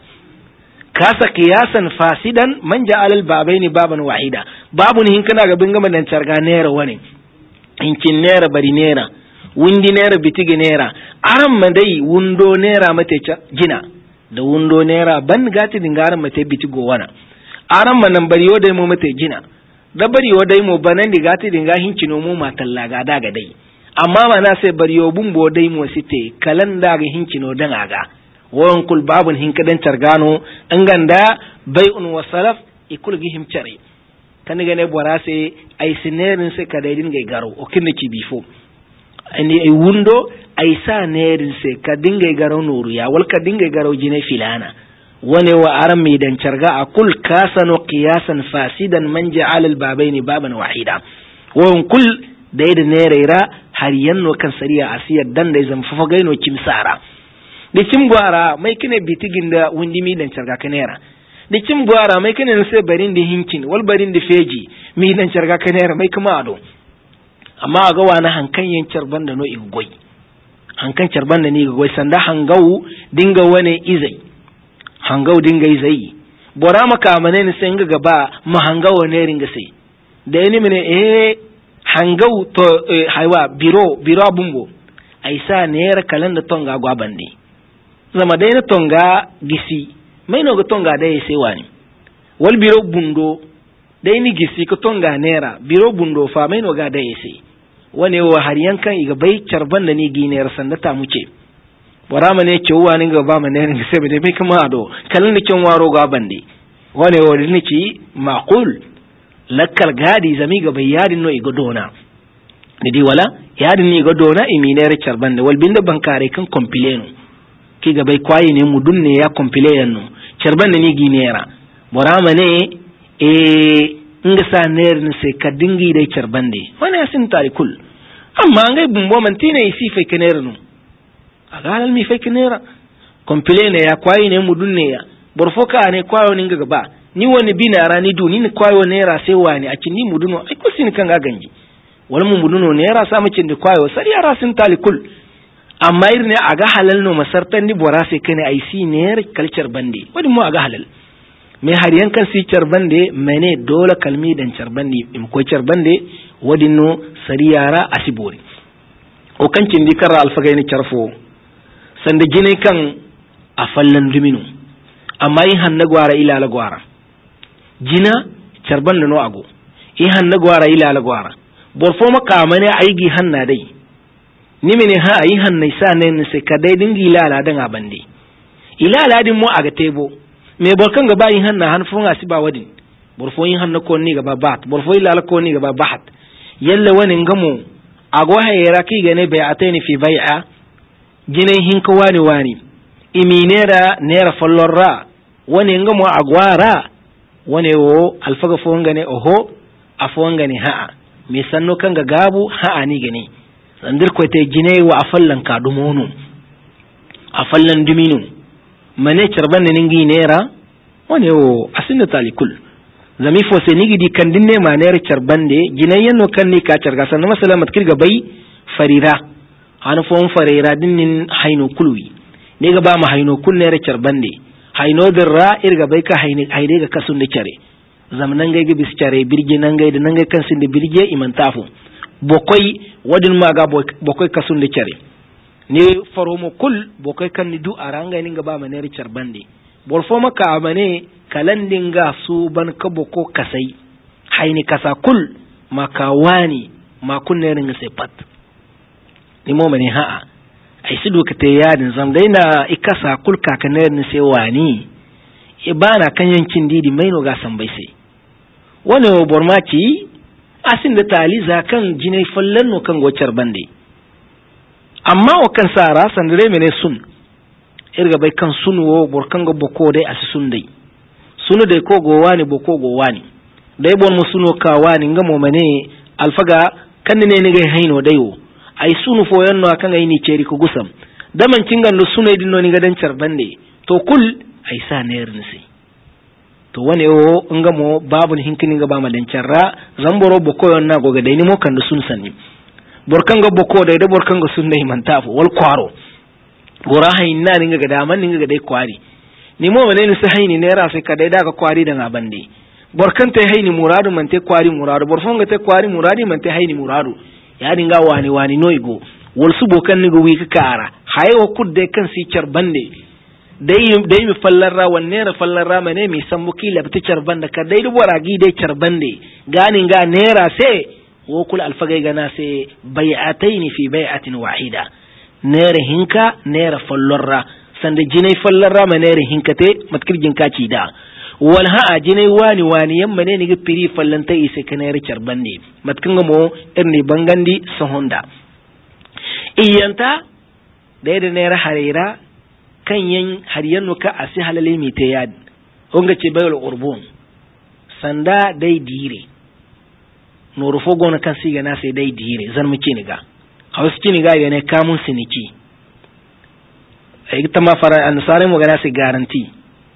kasa qiyasan fasidan man ja'al al babaini baban wahida babu ni hinkana ga binga man charga nera wani hinkin nera bari nera wundi nera bitigi nera aran madai wundo nera mate gina da wundo nera ban gati dingaran mate bitigo wana aran manan bari yo dai mu mate gina da bari yo dai mu banan digati dinga hincino mu matalla ga daga dai amma mana sai bari yo bumbo dai mu site kalan daga hincino dan aga won kul babun hinkadan targano anganda bai'un wa salaf ikul gihim chare kan ga ne bora sai ai sinerin sai ka dai dinga garo o kinne ki bifo ani ai wundo ai sa nerin sai ka dinga garo noru ya wal ka dinga garo jine filana wane wa aran mai dan carga a kul kasano qiyasan fasidan man ja'ala al-babaini baban wahida wa kul da yadda ne raira har yanno kan sariya asiyar dan da zan fafa gaino kimsara da cim gwara mai kine bitigin da windimi dan carga kanera da cim gwara mai kine sai barin da hinkin wal barin da feji mi dan carga kanera mai kuma ado amma ga wani hankan yan carban da no igoi hankan carban da ni igoi sanda hangau dinga wane izai hangau dinga izai bora maka amane ni sai ga gaba ma hangau ne ringa sai da ni mene eh hangau to eh, haiwa biro biro bumbo aisa ne yar kalan da tonga gwa bandi zama dai na tonga gisi mai no ga tonga dai sai wani wal biro bundo dai ni gisi ko tonga nera biro bundo fa mai no ga dai sai wane wa har yankan iga bai carban da ni giniyar sanda ta muce wara mane cewa ni ga ba mane ni sai bai bai kuma ado kalan da kin waro ga bande wane wa ni ci maqul lakkal gadi zami ga bai yadin no iga dona didi wala yadin ni iga dona iminere carban da wal binda bankare kan compileno ki ga bai kwayi ne mudun ne ya compileno no carban da ni giniyara wara mane e nga sa ner ni se ka dingi dai charbande wani asin tarikul amma ngai bumbo man tina isi fe kener no agalal mi fe kenera compile ne ya kwai ne mudun ne ya borfoka ne kwayo ni nga gaba ni wani binara ni du ni kwayo ne ra sai wani a cin ni muduno ai ko sin kan ga ganji wani mu muduno ne ra sa micin da kwayo sai ya rasin tarikul amma irne aga halal no masartan ni bora sai kane ai si ne culture bande wani mu aga halal mai har yankan si carbande mene dole kalmi dan carbande im ko carbande wadinno sariyara asibori o kancin di karra alfagai ni carfo sanda gine kan a fallan dumino amma yin hanna gwara ila la gwara jina carbande no ago in hanna gwara ila la gwara borfo maka mane aigi hanna dai ni mene ha ayi hanna isa ne sai kadai dingi ila la dan abande ila la din mo aga tebo me borkan gaba yin hanna han funga siba wadin borfo yin hanna ko ni gaba bat borfo ila ko ni gaba bahat yalla wani ngamo ago hayra ki gane bai'ataini fi bai'a gine hin ko wani wani iminera nera fallorra wani ngamo agwara wani wo alfaga fo ngane oho afo ngane ha'a me sanno kanga gabu ha'a ni gane sandir ko te gine wa afallan ka dumonu afallan duminu mane charban ne ngi nera wone o asinda talikul zami fo se nigi di kandin ne manere charbande ginayyan no kan ni ka charga sanna masala matkir ga bai farira hanu fo farira dinnin hayno kulwi ne ga ba ma hayno kul ne charbande hayno dirra irga bai ka hayni hayde ga kasun de chare zamanan ga ga bis chare birge nan ga da nan ga kan sin de birge imantafu bokoy wadin ma ga bokoy kasun de chare ni faromo kul bokai kan ni du aranga ni ngaba manere charbande bol fo maka amane kalandinga su ban kabo ko kasai hayni kasa kul maka wani ma kunne ringa sai pat ni mo mane ha'a ai sidu ka te yadin zam daina ikasa kul ka kaner ni sai wani ibana kan yankin didi maino ga san bai sai wani bormaki asin da taliza kan jinai fallan no kan gocar bande amma o kan sara sandire mene sun irga bai kan sunwo borkan ga boko dai asi sun dai sunu dai ko gowa ne boko gowa ne dai bon mu suno ka wani ngamo mane alfaga kan ne ne gai haino dayo ai sunu fo yanno kan ga ni ceri ko gusam daman cingan do sunai dinno ni ga dan charbande to kul ai sa ne rinsi to wane o ngamo babun hinkini ga ba ma dan charra zamboro boko yonna go ga dai ni mo kan do sun sanni borkan ga boko dai da borkan ga sunna himantafu wal kwaro gora hayna ninga ga daman ninga ga dai kwari ni mo wane ni sai hayni ne ra sai ka dai daga kwari da ngabande borkan tai hayni muradu man tai kwari muradu borfon ga tai kwari muradi man tai hayni muradu ya dinga wani wani noigo wal su bokan ni go wi ka kara hayo kudde kan si charbande dai dai mi fallarra wanne ra fallarra mane mi san muki labta charbanda ka dai dubora gi dai charbande ganin ga nera sai وكل الفجاي جناسي بيعتين في بيعة واحدة نير هنكا نير فلرة سند جني فلرة ما نير هنكته ما تكر جنكا تيدا والها جني واني واني يم منين يجي بري فلنتي يسك نير شربندي ما تكر مو إرني بانغاندي سهوندا إيانتا دير نير حريرة kan yan har yanno ka asi halale mi te yad onga ce bayul urbun sanda dai dire no rufo gona kan siga na sai dai dire zan mu kiniga hausa kiniga ga ne kamun siniki ai ta ma fara an sare mu ga na sai garanti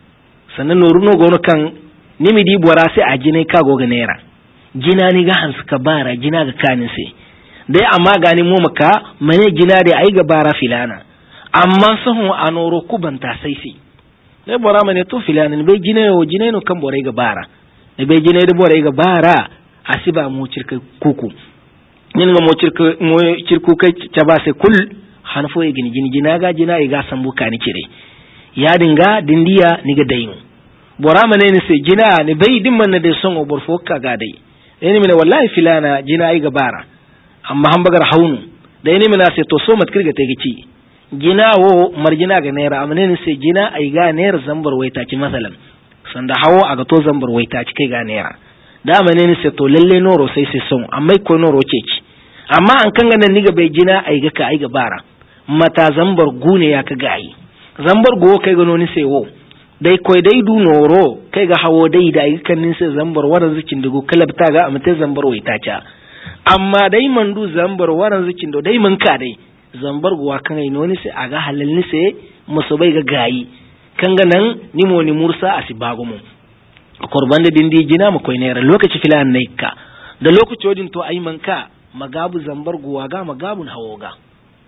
sannan no runo gona kan nimi di bora sai a jine ka go ga nera jina ni ga hansu ka bara jina ga kanin sai dai amma gani mu maka mane jina dai ai ga bara filana amma sahu anoro kubanta sai sai dai bora mane to filana ne bai jina yo jina no kan bora ga bara ne bai jina da bora ga bara asiba mu cirka kuku nin ga mu cirka mu cirku kai ta ba sai kul hanfo ya gini gini jina ga jina ga sambuka ni kire ya dinga dindiya ni ga dayin bora mane ne sai jina ne bai dimman na da son obor fokka ga dai eni mina wallahi filana jina ai gabara amma han bagar haunu da eni mina sai to so mat kirga te gici jina wo marjina ga naira amma ne sai jina ai ga naira zambar waita ki masalan sanda hawo aga to zambar waita ki kai ga naira da amma ne sai to lalle noro sai sai son amma ko noro ce ki amma an kan ganan ni ga bai jina ai ga ka ai gabara mata zambar gune ya ka ga ai zambar go kai ga noni sai wo dai koi dai du noro kai ga hawo dai da ai kannin sai zambar waran zikin dugo kalabta ga amte zambar waita ca amma dai mandu zambar waran zikin do dai mun ka dai zambar guwa kan ai noni sai aga halal ni sai musu bai ga gayi kan ga nan ni mo ni mursa asibago mu korban da dindi jina mu koi ne lokaci filan ne ka da lokaci odin to ai man ka magabu zambar guwa ga magabun hawo ga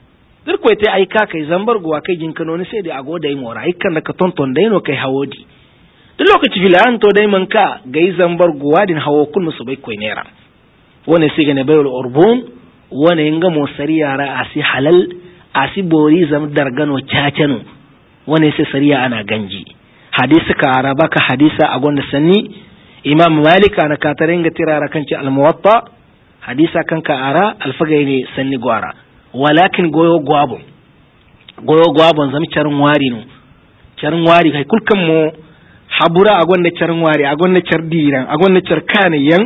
dirko te ai ka kai zambar guwa kai jin kano ne sai da ago da yin wara ai kan da ka tonton dai no kai hawodi duk lokaci filan to dai man ka gai zambar guwa din hawo kun musu bai koi nera wani sai ga ne bayul urbun wani inga mo sariyara asi halal asi bori zam dargano chachanu wani sai sariya ana ganji hadisi ka araba ka hadisa a gonda sanni imam malik ana katarin ga tirara kanci al-muwatta hadisa kan ka ara alfagai ne sanni gwara walakin goyo gwabon goyo gwabon zami carin wari no carin wari kai kulkan mo habura a gonda carin wari a gonda car diran a gonda car kaniyan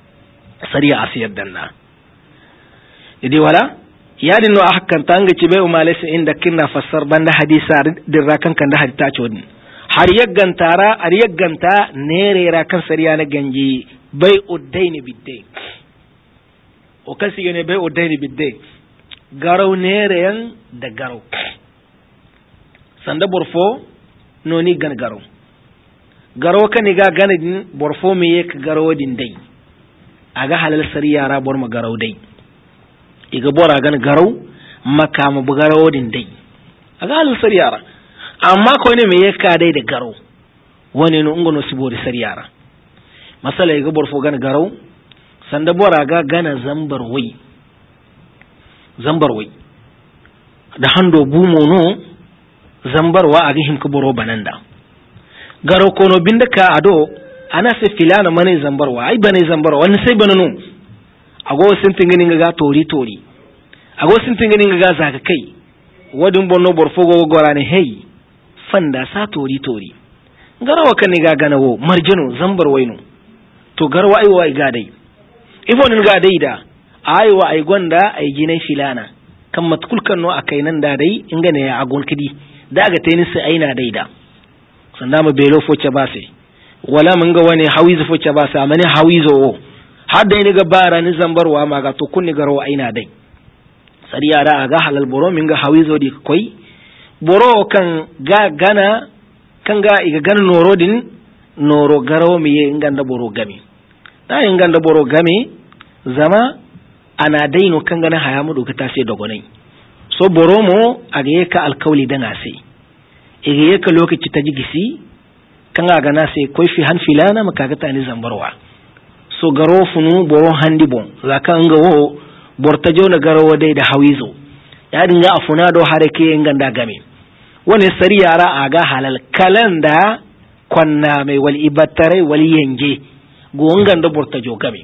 sariya asiyar danna dai wala yadin no hakkan tanga ci bai umalisa inda kinna fassar banda hadisa dirra kan kan da hadita ci wadin har yaggantara har yagganta nere ra kan sariya na ganji bai uddaini biddai o kasi ne bai uddaini biddai garau nereyan da garau sanda borfo noni gan garau garau kan ga ganadin borfo me yake garau din dai aga halal sariya ra bor ma garau dai iga bora gan garau makama bu garau din dai aga halal sariya ra amma ko ne me yake dai da garau wani no ngono sibori sariya ra masala iga borfo gan garau sanda bora ga gana zambar wai zambarwai da hando bumono zambarwa a gihin kuburo bananda garo kono bindaka ado ana se filana mane zambarwa ai bane zambarwa wani sai banano ago sintin ganin ga tori tori ago sintin ganin ga zaka kai wadin bonno borfogo gorane hey fanda sa tori tori garawa kan ga ganawo marjino zambarwai no to garwa ai wai ga dai ifonin ga dai da aiwa ai gwanda ai ginai filana kan matkul kan no akai nan da dai inga ne ya agon kidi daga tayin sai aina daida sanda mu belo foce ba sai wala mun ga wani hawizu foce ba sai amane hawizo har dai ni ga bara ni zambarwa ma ga to kunni garo aina dai sariya da ga halal boro min ga hawizo di koi boro kan ga gana kan ga iga gana noro din noro garo mi ye inganda boro gami da inganda boro gami zama ana daino kan ganin haya mu doka ta sai dogonai so boromo aga yeka alkauli dan ase ege yeka lokaci ta jigisi kan aga na sai koi fi han filana maka ga tani zambarwa so garo funu boro handi bon zaka nga wo borta jona garo dai da hawizo ya dinga afuna do harake nganda game wani sariyara aga halal kalanda kwanna mai wal ibattare wal yenge go nganda borta jo game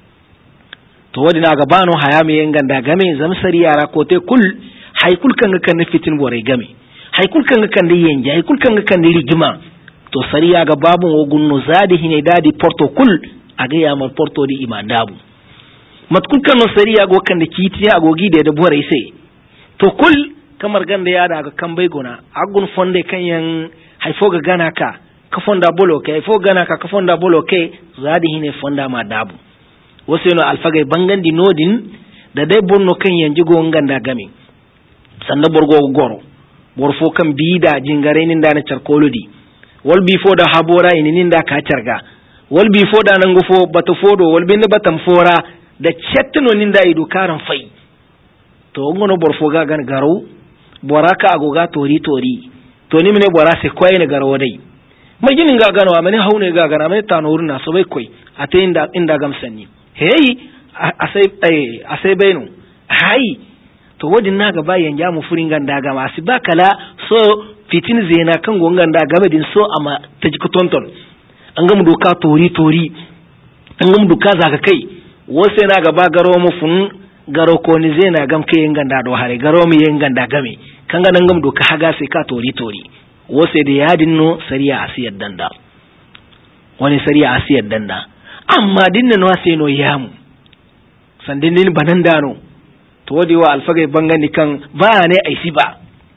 to wadi na gabano haya mai yan ganda game zam sari yara ko te kul hay kul kan kan fitin bore game hay kul kan kan da yanje hay kul kan kan da rigima to sari ya ga babun ogun no zadi hine dadi porto kul aga ya mar porto di imadabu mat kul kan no sari ya go kan da kitiya agogi da da bore sai to kul kamar ganda ya daga kan bai gona agun fonde kan yan haifo ga gana ka ka fonda bolo ke haifo gana ka ka fonda bolo ke zadi hine fonda ma dabu wasu no alfagai bangandi nodin da dai borno kan yanji go nganda game sanda borgo goro borfo kan bida jingare nin da na charkolodi wal bi fo da habora ini nin da ka charga wal bi fo da nan gufo bata fodo wal bin batam fora da cetno nin da idu karan fai to ngono borfo ga gan garo boraka agoga tori tori to ni mene bora se koy ne garo dai mai ginin ga gano amene haune ga gana amene tanuru na so bai koi ate inda inda gamsanni hey asai ai asai bainu hai to wodin na ga bayan ja mu furin ganda ga masu bakala so fitin zena kan gongan da gaba din so ama taji tonton an ga mu doka tori tori an ga mu doka zaka kai wose na ga ba garo mu fun garo ko ni zena gam kai ganda do hare garo mu yen ganda game kan ga nan ga mu doka haga sai ka tori tori wose da yadin no sariya asiyar danda wani sariya asiyar danda amma dinna no sai no yamu sandin din banan dano to wadi wa alfagai bangani kan ba ne aisi ba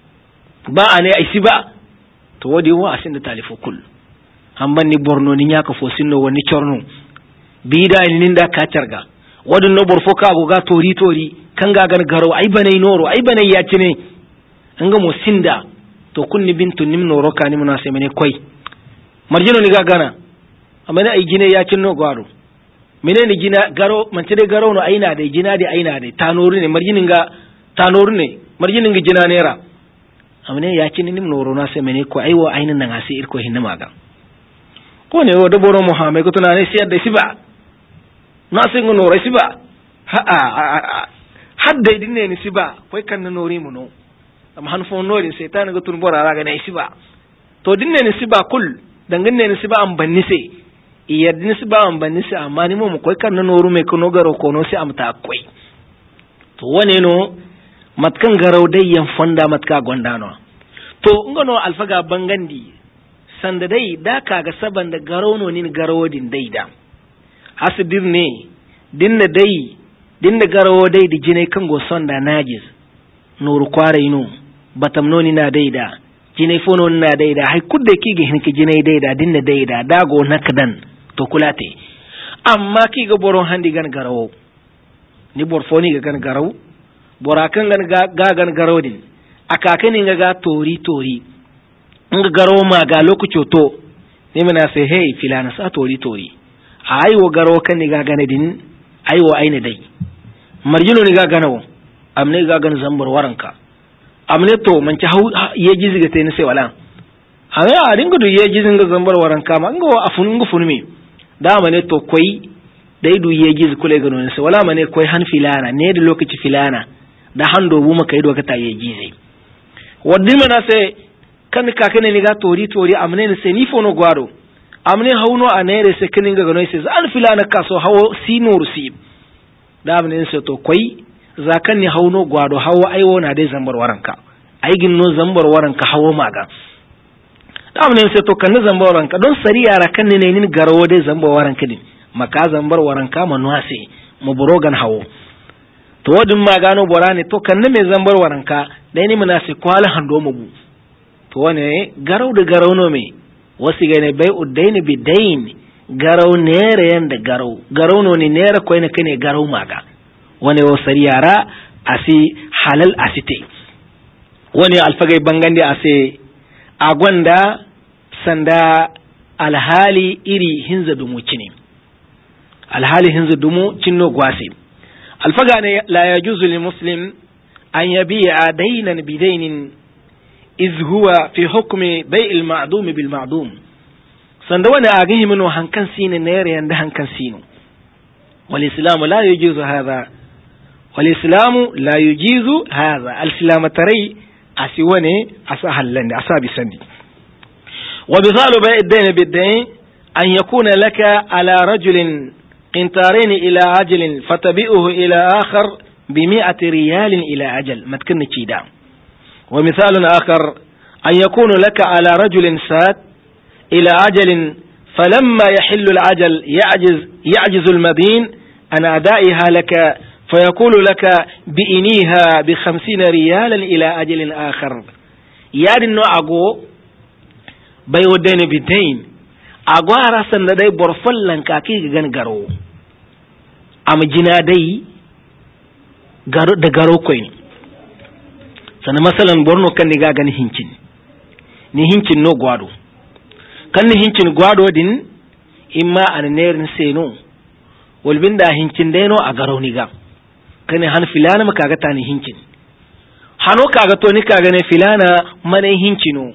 ba ne aisi ba to wadi wa asin da talifu kul amban ni borno ni nyaka fo sinno woni chorno bida nin da ka targa wadin no borfo ka go ga tori tori kan ga gan garo ai banai noro ai banai ya cine an ga mo sinda to kunni bintu nim noro ka ni muna sai mene koi marjino ni ga gana amana ai gine ya cinno gwaro menene gina garo mance dai garo no aina dai gina dai aina dai tanori ne marjinin ga tanori ne marjinin ga gina nera amane ya cin nim noro na sai mene ko aiwo ainin nan asi irko hinna maga ko ne wo da boro muhammad ko tuna ne siyar da siba na sai ngo noro siba ha a hadda dinne ni siba koi kan nori mu no am han fo nori setan ga tun bora raga ne siba to dinne ni siba kul danganne ni siba am banni sai iyadin su ba an banni su amma ni mu koi kan noru me kono garo kono si amta koi to wane no matkan garau dai yan fonda matka gondano to ngono alfaga bangandi sanda dai da kaga saban da garau no nin garawodin dai da hasidir ne dinna dai dinna garawo dai di jinai kan go sonda najis noru kware ino batam no ni na dai da jinai fono na dai da hay kudde kige hinki jinai dai da dinna dai da dago nakdan to kulate amma ki ga boron handi gan garawo ni borfoni ga gan garawo borakan gan ga gan garawo din akaka ni ga tori tori in ga garawo ma ga lokaci to ni muna sai hey filana sa tori tori ai wo garawo kan ni ga gane din ai wo aine dai marjino ni ga ganawo amne ga gan zambar waranka amne to man ci hau ye gizi ga tay ni sai wala ame a dinga du ye gizi ga zambar waranka ma ngo afun ngo funmi dama ne to koi dai du ye gizi kule ga non sai wala mane koi han filana ne da lokaci filana da hando bu maka ido ka ta ye gizi wadin mana sai kan ka kane ni ga tori tori amne ne sai ni fono gwaro amne hauno anere sai kinin ga non sai an filana ka so hawo sinur sib da amne sai to koi zakan ni hauno gwado hawo aiwo na dai zambar waranka aigin no zambar waranka hawo maga da mun sai to kan zambar waranka don sariya ra kan ne nin garawo dai zambar waranka din maka zambar waranka manwase mu burogan hawo to wadin magano borane to kan ne me zambar waranka dai ni munasi kwala hando mu bu to wane garaw da garaw no me wasi ga ne bai uddaini bidain garaw nere yanda garaw garaw no ni nere ko ne kane garaw maga wani wasari yara asi halal asite wani alfagai bangande ase agwanda sanda alhali iri hinza dumu cine alhali hinza dumu cinno gwasi alfaga ne la yajuzu lil muslim an yabi'a daynan bidaynin iz huwa fi hukmi bai'il ma'dum bil ma'dum sanda wani agahi mino hankan sine ne yanda hankan sino wal islam la yajuzu hadha والإسلام لا يجيز هذا الإسلام تري أسواني أسهلني أصابي سندي وبثال بيع الدين بالدين أن يكون لك على رجل قنطارين إلى عجل فتبئه إلى آخر بمئة ريال إلى أجل ما تكن تشيدا ومثال آخر أن يكون لك على رجل سات إلى عجل فلما يحل العجل يعجز يعجز المدين عن أدائها لك فيقول لك بإنيها بخمسين ريالا إلى أجل آخر يعني إنه أقو بيودين بالدين أقو أرسل لدي برفلن كاكي غنغرو أم جنادي غرو دغرو كوين سنة مثلا برنو كان نغا غني هنچين ni hincin no gwado kan ni hincin gwado din imma an nerin seno walbinda hincin deno a garo ni ga kane han filana maka ga tani hincin hano kaga to ni kaga ne filana mane hincino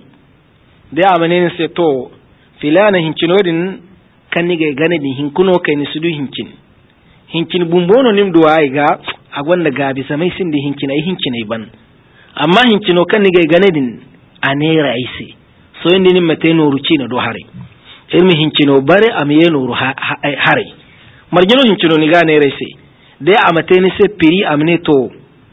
da amane ne se to filana hincino din kan ni ga gane din hinkuno kai ni sudu hincin hincin bumbono nim do ai ga a gwanda gabi samai sin di hincin ai hincin ai ban amma hincino kan ni ga gane din anera aise so indi ni mate noru cina do hare irmi hincino bare amiye noru hare marjino hincino ni ga nera aise de amate ni se piri amne to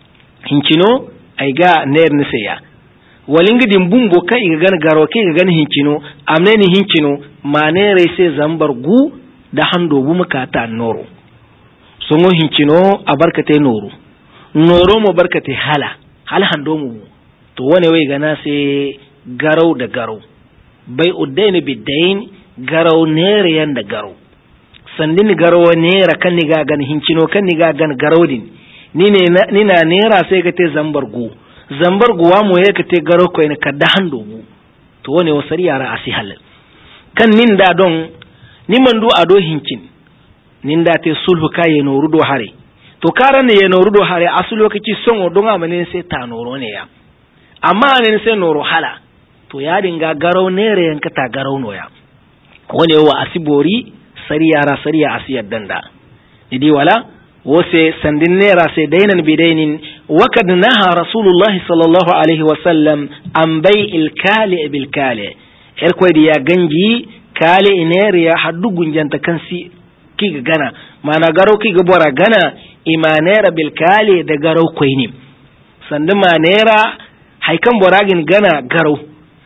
hincino ay ga ner ni se ya walingi din bumbo kai ga gan garo kai ga gan hincino amne ni hincino ma nera aise zambar gu da hando bu makata noro songo hincino abarkate noru noro mo barkate hala hala hando mu to wane wai gana sai garau da garau bai uddaini biddain garau nere yanda garau sandin garau nera kan ni ga gan hincino kan ni ga gan garau din ni ne ni na nera sai ka te zambar gu zambar guwa mo ya ka te garau ko ne ka da hando gu to wane wasari yara asi halal kan nin da don ni mandu ado hincin nin da te sulhu kai no rudo hare to karan ne no rudo hare asu lokaci son o don amane sai ta noro ne ya amma ne sai noro hala to ya dinga garau nere yanka ta garau noya wani wa asibori sariyara sariya asiyar danda idi wala wose sandin nera sai dainan bidainin wakad naha rasulullahi sallallahu alaihi wasallam an bai'il kali bil kali er koy ya ganji kali nere ya haddu gunjanta kansi kiga gana mana garau kiga bora gana imanera bil kali da garau koyni sandin manera haikan boragin gana garau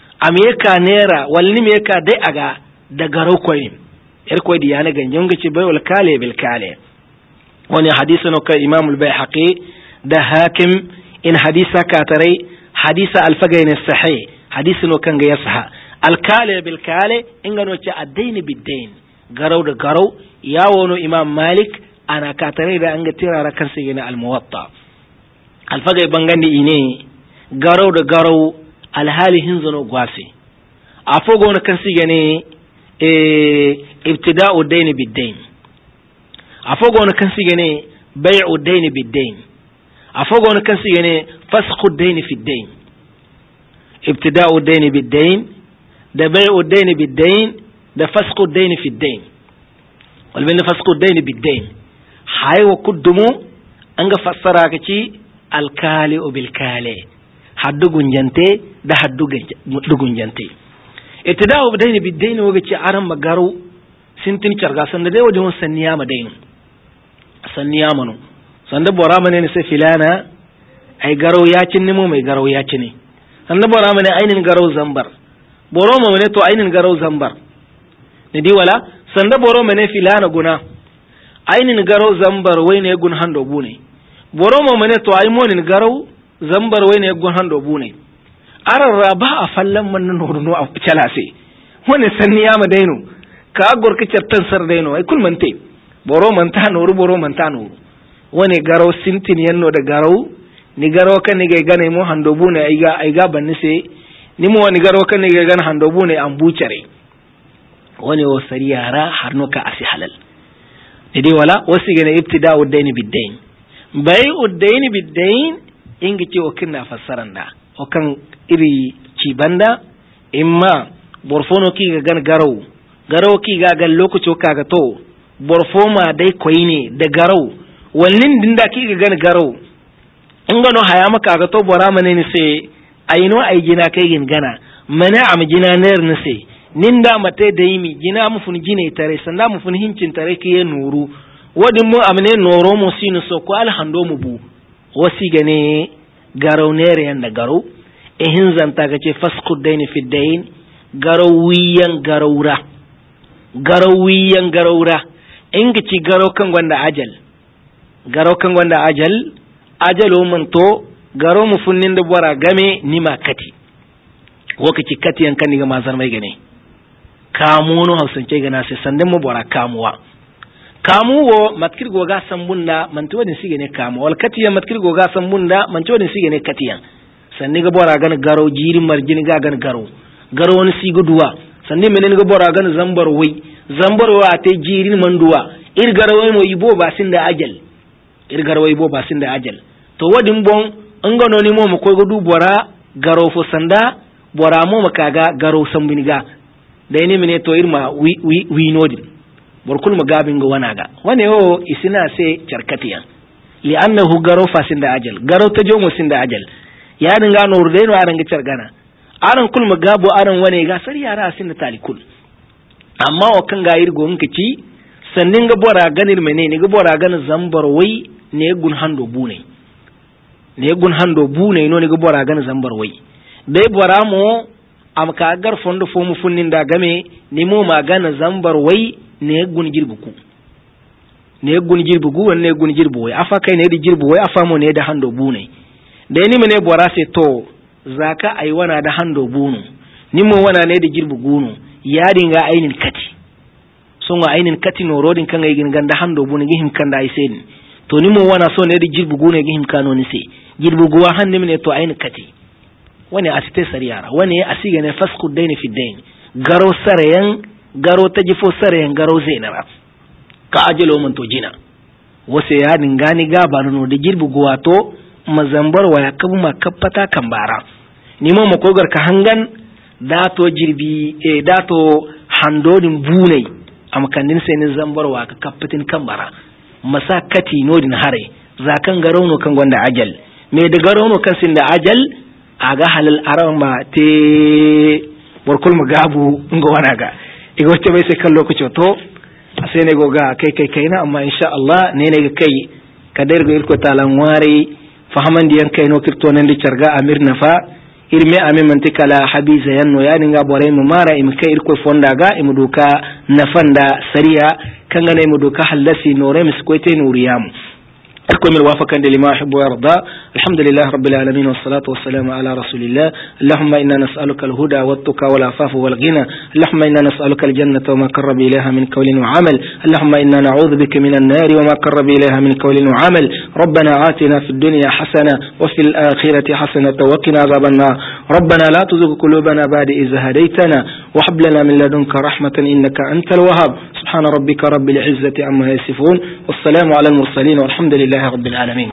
ameka nera walni meka dai aga da garau koyin er koy di yana ganjon gaci bai wal kale bil kale wani hadisi no kai imam al bayhaqi da hakim in hadisa ka tarai hadisa al fagain sahih hadisi no kan ga yasaha al kale bil kale in gano ci addain bid dain garau da garau yawo no imam malik ana ka tarai da an ga tirara kan sai na al muwatta al fagai bangandi ine garau da garau alhali hinzano gwasi a fogo na kan sige ne ibtida'u dayn bid-dayn a fogo na kan sige ne bai'u dayn bid-dayn a fogo na kan sige ne fasxu dayn fi dayn ibtida'u dayn bid-dayn da bai'u dayn bid-dayn da fasxu dayn fi dayn wal bin fasxu dayn bid-dayn haywa kuddumu an ga fassara kaci alkali bil kali haddu gunjante da haddu gunjante itida'u bidayni bidayni woga ci aran magaru sintin charga sanda dai wajen sanniya madainu sanniya manu sanda bora mane ne sai filana ai garau ya cinni mu mai garau ya cinni sanda bora mane ainin garau zambar boro mane to ainin garau zambar ne di wala sanda boro mane filana guna ainin garau zambar wai ne gun hando bune boro mane to ai monin garau zambar wai ne gun hando bune ararra ba a fallan man noruno a calase wani sanniya ma daino ka gorki certan sar daino ai kul mante boro manta noru boro manta noru wani garo sintin yanno da garo ni garo kan ni ga gane mo hando bune ai ga ai ga banni se ni mo wani garo kan ni ga gane hando bune an bucare wani o sariyara har no ka asi halal dai wala wasi gane ibtida'u daini bid-dain bai'u daini bid-dain ingi ce o kinna fassaran da o kan iri cibanda imma borfono ki ga gan garau garau ki ga gan lokaci kaga to borfoma dai koyi ne da garau wallin dinda ki ga gan garau in gano haya maka ga to bora mane ne sai ayino ay gina kai gin gana mana am gina ner ne sai ninda mate da yimi gina mu fun gine tare sanda mu fun hincin tare ki nuru wadin mu amne noro mu sinu so ko alhando mu bu wasi gane garau nere yanda garau ehin zanta gace fasqu daini fi dain garawiyan garawra garawiyan garawra inga ci garo kan gwanda ajal garo kan wanda ajal ajalo man to garo mu funnin da bora game nima kati wokaci kati yan kan diga mazar mai gane kamuno hausance gana sai sandan mu bora kamuwa kamuwo matkir goga sambunda man to din sige ne kamu wal katiyan matkir goga sambunda man to din sige ne katiyan sanni ga bora gan garo jirin marjin ga gan garo garo wani sigo duwa sanni menen ga bora gan zambar wai zambar wa te jirin manduwa ir garo wai mo yibo ba sin da ajal ir garo wai bo ba sin da ajal to wadin bon an gano ni mo mo ko gudu bora garo fo sanda bora mo makaga garo sambiniga da ne mene to irma wi wi wi nodin borkul magabin ga wanaga wane yo isina se charkatiyan li annahu garo fasin da ajal garo ta jomo sin da ajal ya dinga no de no aran ga chargana aran kul magabo aran wane ga sar yara sin da talikul amma o kan ga irgo nkici sannin ga bora ganir mene ne ga bora gan zambar wai ne gun hando bune ne gun hando bune no ne ga bora gan zambar wai dai bora mo am ka gar fondo fo mu funnin da game ni mo magana zambar wai ne gun jirbuku ne gun jirbugu wanne gun jirbu wai afa kai ne da jirbu wai afa mo ne da hando bune da ni mene bora se to zaka ai wana da hando bunu ni mo wana ne da jirbugu no ya dinga ainin kati son wa ainin kati no rodin kan ga gin ganda hando bunu gihim kan da ai sen to ni mo wana so ne da jirbugu ne gihim kano ni se jirbugu wa hanni mene to ainin kati wani asite sariyara wani asiga ne fasku daini fi daini garo sarayan garo ta jifo sarayan garo zainara ka ajalo mun to jina wase ya dingani ga barno da girbu guwato mazambar waya kabu ma kaffata kambara ni mo makogar ka hangan dato jirbi e dato handodin bunai am kandin sai ni zambar wa ka kaffatin kambara masakati nodin hare zakan garo no kan gonda ajal me da garo no kan sin da ajal aga halal arama te borkul magabu ngo wanaga igo te bai sai kan lokaci to sai ne goga kai kai kai na amma insha Allah ne ne ga kai kadar go irko talan wari fahaman diyan kai no kirto nan di charga amir nafa irme amin mantika la habiza yanno ya dinga bore mu mara im kai irko fonda ga im duka nafanda sariya kan ga ne mu duka halasi nore miskoite nuriyam أكون موافقا لما يحب ويرضى. الحمد لله رب العالمين والصلاة والسلام على رسول الله. اللهم إنا نسألك الهدى والتقى والعفاف والغنى. اللهم إنا نسألك الجنة وما قرب إليها من قول وعمل. اللهم إنا نعوذ بك من النار وما قرب إليها من قول وعمل. ربنا آتنا في الدنيا حسنة وفي الآخرة حسنة وقنا عذاب النار. ربنا لا تزغ قلوبنا بعد إذ هديتنا وهب لنا من لدنك رحمة إنك أنت الوهاب. سبحان ربك رب العزة عما يصفون والسلام على المرسلين والحمد لله رب العالمين.